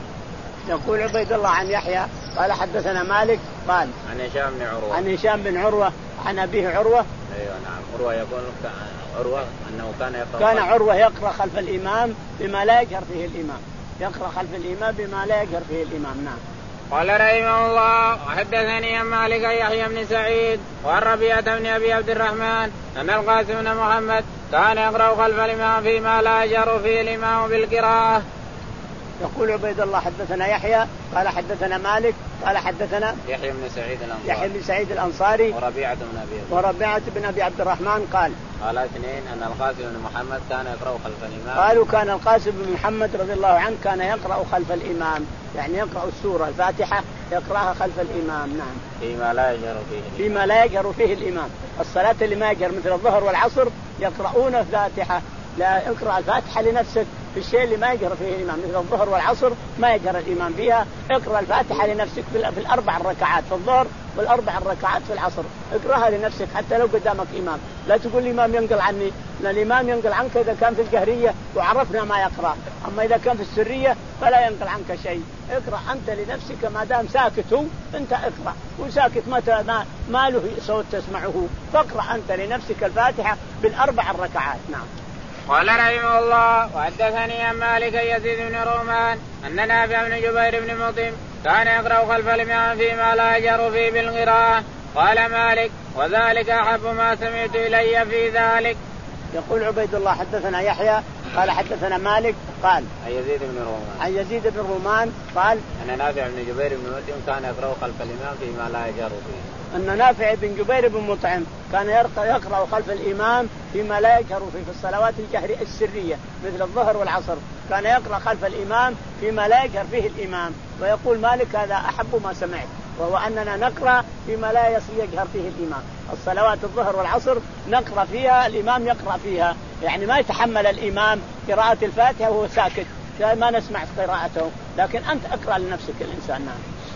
يقول عبيد الله عن يحيى قال حدثنا مالك قال عن هشام بن عروة عن هشام بن عروة عن أبيه عروة. أيوة نعم. عروة يقول عروة أنه كان يقرأ كان عروة يقرأ خلف الإمام بما لا يجهر فيه الإمام، يقرأ خلف الإمام بما لا يجهر فيه الإمام. نعم. قال رحمه الله وحدثني عن مالك يحيى بن سعيد وعن ربيعة بن أبي عبد الرحمن أن القاسم بن محمد كان يقرأ خلف الإمام فيما لا يجهر فيه الإمام بالقراءة. يقول عبيد الله حدثنا يحيى قال حدثنا مالك قال حدثنا يحيى بن سعيد الأنصاري يحيى بن سعيد الأنصاري وربيعة بن أبي وربيعة بن أبي عبد الرحمن قال قال اثنين أن القاسم بن محمد كان يقرأ خلف الإمام. قالوا كان القاسم بن محمد رضي الله عنه كان يقرأ خلف الإمام، يعني يقرأ السورة الفاتحة يقرأها خلف الإمام. نعم. فيما لا يجهر فيه فيما لا يجهر فيه الإمام، الصلاة اللي ما يجهر مثل الظهر والعصر يقرؤون الفاتحة، لا اقرأ الفاتحة لنفسك في الشيء اللي ما يجهر فيه الإمام مثل الظهر والعصر ما يجهر الإمام فيها، اقرأ الفاتحة لنفسك في الأربع الركعات في الظهر والأربع الركعات في العصر، اقرأها لنفسك حتى لو قدامك إمام، لا تقول الإمام ينقل عني، لأن الإمام ينقل عنك إذا كان في الجهرية وعرفنا ما يقرأ، أما إذا كان في السرية فلا ينقل عنك شيء، اقرأ أنت لنفسك ما دام ساكت هو أنت اقرأ، وساكت متى ما, ما له صوت تسمعه، فاقرأ أنت لنفسك الفاتحة بالأربع الركعات. نعم. قال رحمه الله وحدثني عن مالك يزيد بن رومان أن نافع بن جبير بن مطعم كان يقرأ خلف الإمام فيما لا يجهر فيه بالقراءة. قال مالك وذلك أحب ما سمعت إلي في ذلك. يقول عبيد الله حدثنا يحيى قال حدثنا مالك قال عن يزيد بن رومان عن يزيد بن رومان قال أن نافع بن جبير بن مطعم كان يقرأ خلف الإمام فيما لا يجهر فيه. أن نافع بن جبير بن مطعم كان يقرأ خلف الإمام فيما لا يجهر فيه في الصلوات الجهرية السرية مثل الظهر والعصر، كان يقرأ خلف الإمام فيما لا يجهر فيه الإمام. ويقول مالك هذا أحب ما سمعت، وهو أننا نقرأ فيما لا يجهر فيه الإمام، الصلوات الظهر والعصر نقرأ فيها الإمام يقرأ فيها، يعني ما يتحمل الإمام قراءة الفاتحة وهو ساكت ما نسمع قراءته، لكن أنت أقرأ لنفسك الإنسان. نعم.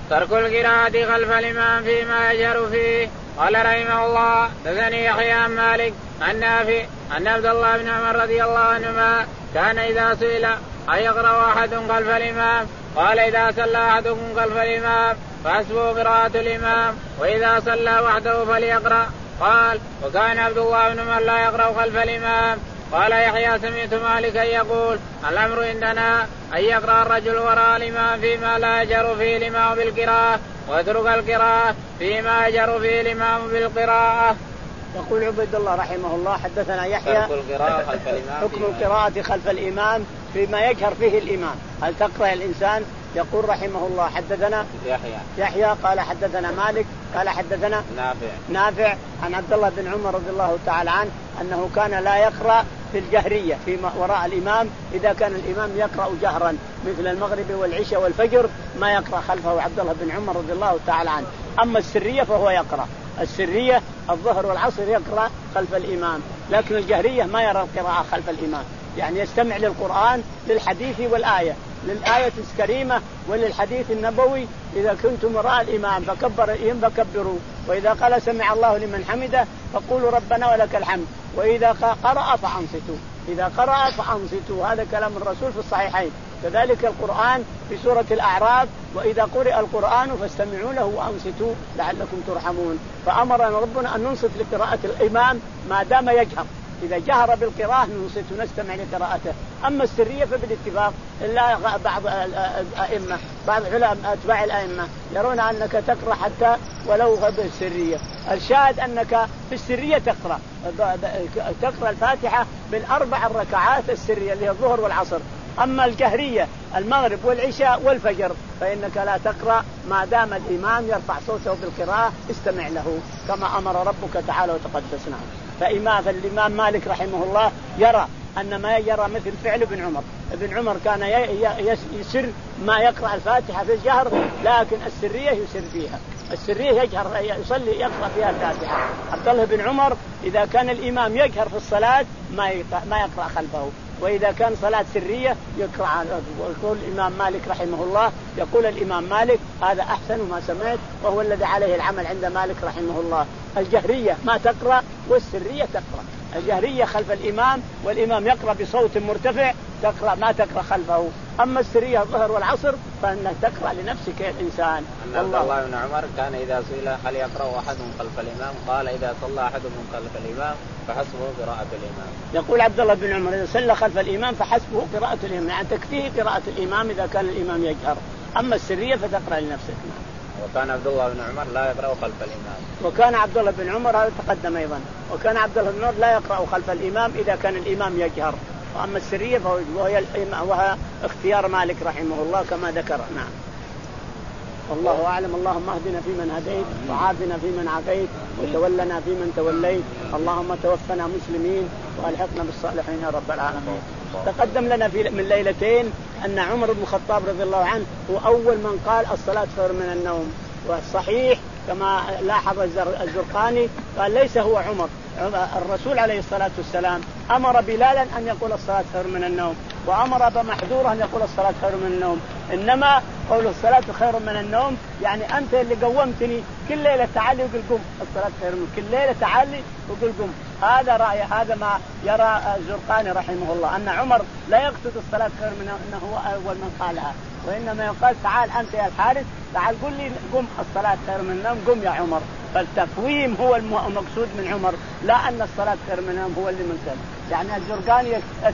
ترك القراءة خلف الإمام فيما يجهر فيه. قال رحمه الله حدثني يحيى عن مالك عن نافع أن عبد الله بن عمر رضي الله عنهما كان إذا سئل أيقرأ أحد خلف الإمام قال إذا صلى أحدكم خلف الإمام فحسبه قراءة الإمام وإذا صلى وحده فليقرأ. قال وكان عبد الله بن عمر لا يقرأ خلف الإمام. قال يحيى سمعت مالكا يقول الأمر عندنا أن يقرأ الرجل وراء الإمام فيما لا يجهر فيه الإمام بالقراءة ويترك القراءة فيما يجهر فيه الإمام بالقراءة. يقول عبد الله رحمه الله حدثنا يحيى حكم القراءة خلف الإمام فيما يجهر فيه الإمام. هل تقرأ الإنسان؟ يقول رحمه الله حدثنا يحيى يحيى قال حدثنا مالك قال حدثنا نافع نافع عن عبد الله بن عمر رضي الله تعالى عنه أنه كان لا يقرأ في الجهرية فيما وراء الإمام. إذا كان الإمام يقرأ جهرا مثل المغرب والعشاء والفجر ما يقرأ خلفه عبد الله بن عمر رضي الله تعالى عنه. أما السرية فهو يقرأ السرية الظهر والعصر يقرأ خلف الإمام، لكن الجهرية ما يرى القراءة خلف الإمام، يعني يستمع للقرآن للحديث والآية للآية الكريمة وللحديث النبوي. إذا كنتم وراء الإمام فكبر الإمام فكبروا، وإذا قال سمع الله لمن حمده فقولوا ربنا ولك الحمد، وإذا قرأ فأنصتوا إذا قرأ فأنصتوا. هذا كلام الرسول في الصحيحين. كذلك القرآن في سورة الأعراف وإذا قرئ القرآن فاستمعوا له وأنصتوا لعلكم ترحمون. فأمرنا ربنا أن ننصت لقراءة الإمام ما دام يجهر. إذا جهر بالقراءة ننصت ونستمع لقراءته. أما السرية فبالاتفاق إلا بعض الأئمة بعض علماء أتباع الأئمة يرون أنك تقرأ حتى ولو بالسرية. الشاهد أنك في السرية تقرأ تقرأ الفاتحة بالأربع الركعات السرية اللي هي الظهر والعصر. أما الجهرية المغرب والعشاء والفجر فإنك لا تقرأ ما دام الإمام يرفع صوته بالقراءة استمع له كما أمر ربك تعالى وتقدسنا. فإمام فالإمام مالك رحمه الله يرى أن ما يرى مثل فعل ابن عمر. ابن عمر كان يسر ما يقرأ الفاتحة في الجهر، لكن السرية يسر فيها السرية يجهر يصلي يقرأ فيها الفاتحة. عبد الله بن عمر إذا كان الإمام يجهر في الصلاة ما ما يقرأ خلفه، وإذا كان صلاة سرية يقرأ. ويقول الإمام مالك رحمه الله يقول الإمام مالك هذا أحسن ما سمعت وهو الذي عليه العمل عند مالك رحمه الله. الجهرية ما تقرأ والسرية تقرأ. الجهرية خلف الإمام والإمام يقرأ بصوت مرتفع تقرأ ما تقرأ خلفه. أما السرية الظهر والعصر فإنك تقرأ لنفسك يا الإنسان. أن عبد الله بن عمر كان إذا سئل هل يقرأ أحدهم خلف الإمام قال إذا صلى أحدهم خلف الإمام فحسبه قراءة الإمام. يقول عبد الله بن عمر إذا صلى خلف الإمام فحسبه قراءة الإمام، يعني تكفيه قراءة الإمام إذا كان الإمام يجهر. أما السرية فتقرأ لنفسك. وكان عبد الله بن عمر لا يقرأ خلف الإمام. وكان عبد الله بن عمر هذا تقدم أيضا. وكان عبد الله بن عمر لا يقرأ خلف الإمام إذا كان الإمام يجهر. وأما السرية وهي وهي اختيار مالك رحمه الله كما ذكر. نعم. والله أعلم. اللهم اهدنا فيمن هديت وعافنا فيمن عافيت وتولنا فيمن توليت. اللهم توفنا مسلمين والحقنا بالصالحين يا رب العالمين. تقدم لنا في من ليلتين أن عمر بن الخطاب رضي الله عنه هو أول من قال الصلاة خير من النوم. والصحيح كما لاحظ الزرقاني قال ليس هو عمر، الرسول عليه الصلاة والسلام أمر بلالا أن يقول الصلاة خير من النوم، وأمر بمحذورا أن يقول الصلاة خير من النوم. إنما قول الصلاة خير من النوم يعني أنت اللي قومتني كل ليلة تعالي وقل قم الصلاة خير من كل ليلة تعالي وقل قم. هذا رأي هذا ما يرى الزرقاني رحمه الله أن عمر لا يقصد الصلاة خير من أنه هو أول من قالها، وإنما يقال تعال أنت يا الحارث تعال قل لي قم الصلاة خير من النوم قم يا عمر. فالتفويم هو المقصود من عمر لا أن الصلاة خير من النوم هو اللي منكر. يعني الزرقاني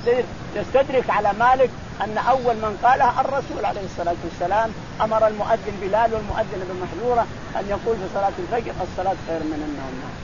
يستدرك على مالك أن أول من قالها الرسول عليه الصلاة والسلام أمر المؤذن بلال والمؤذن بمحذورة أن يقول في صلاة الفجر الصلاة خير من النوم.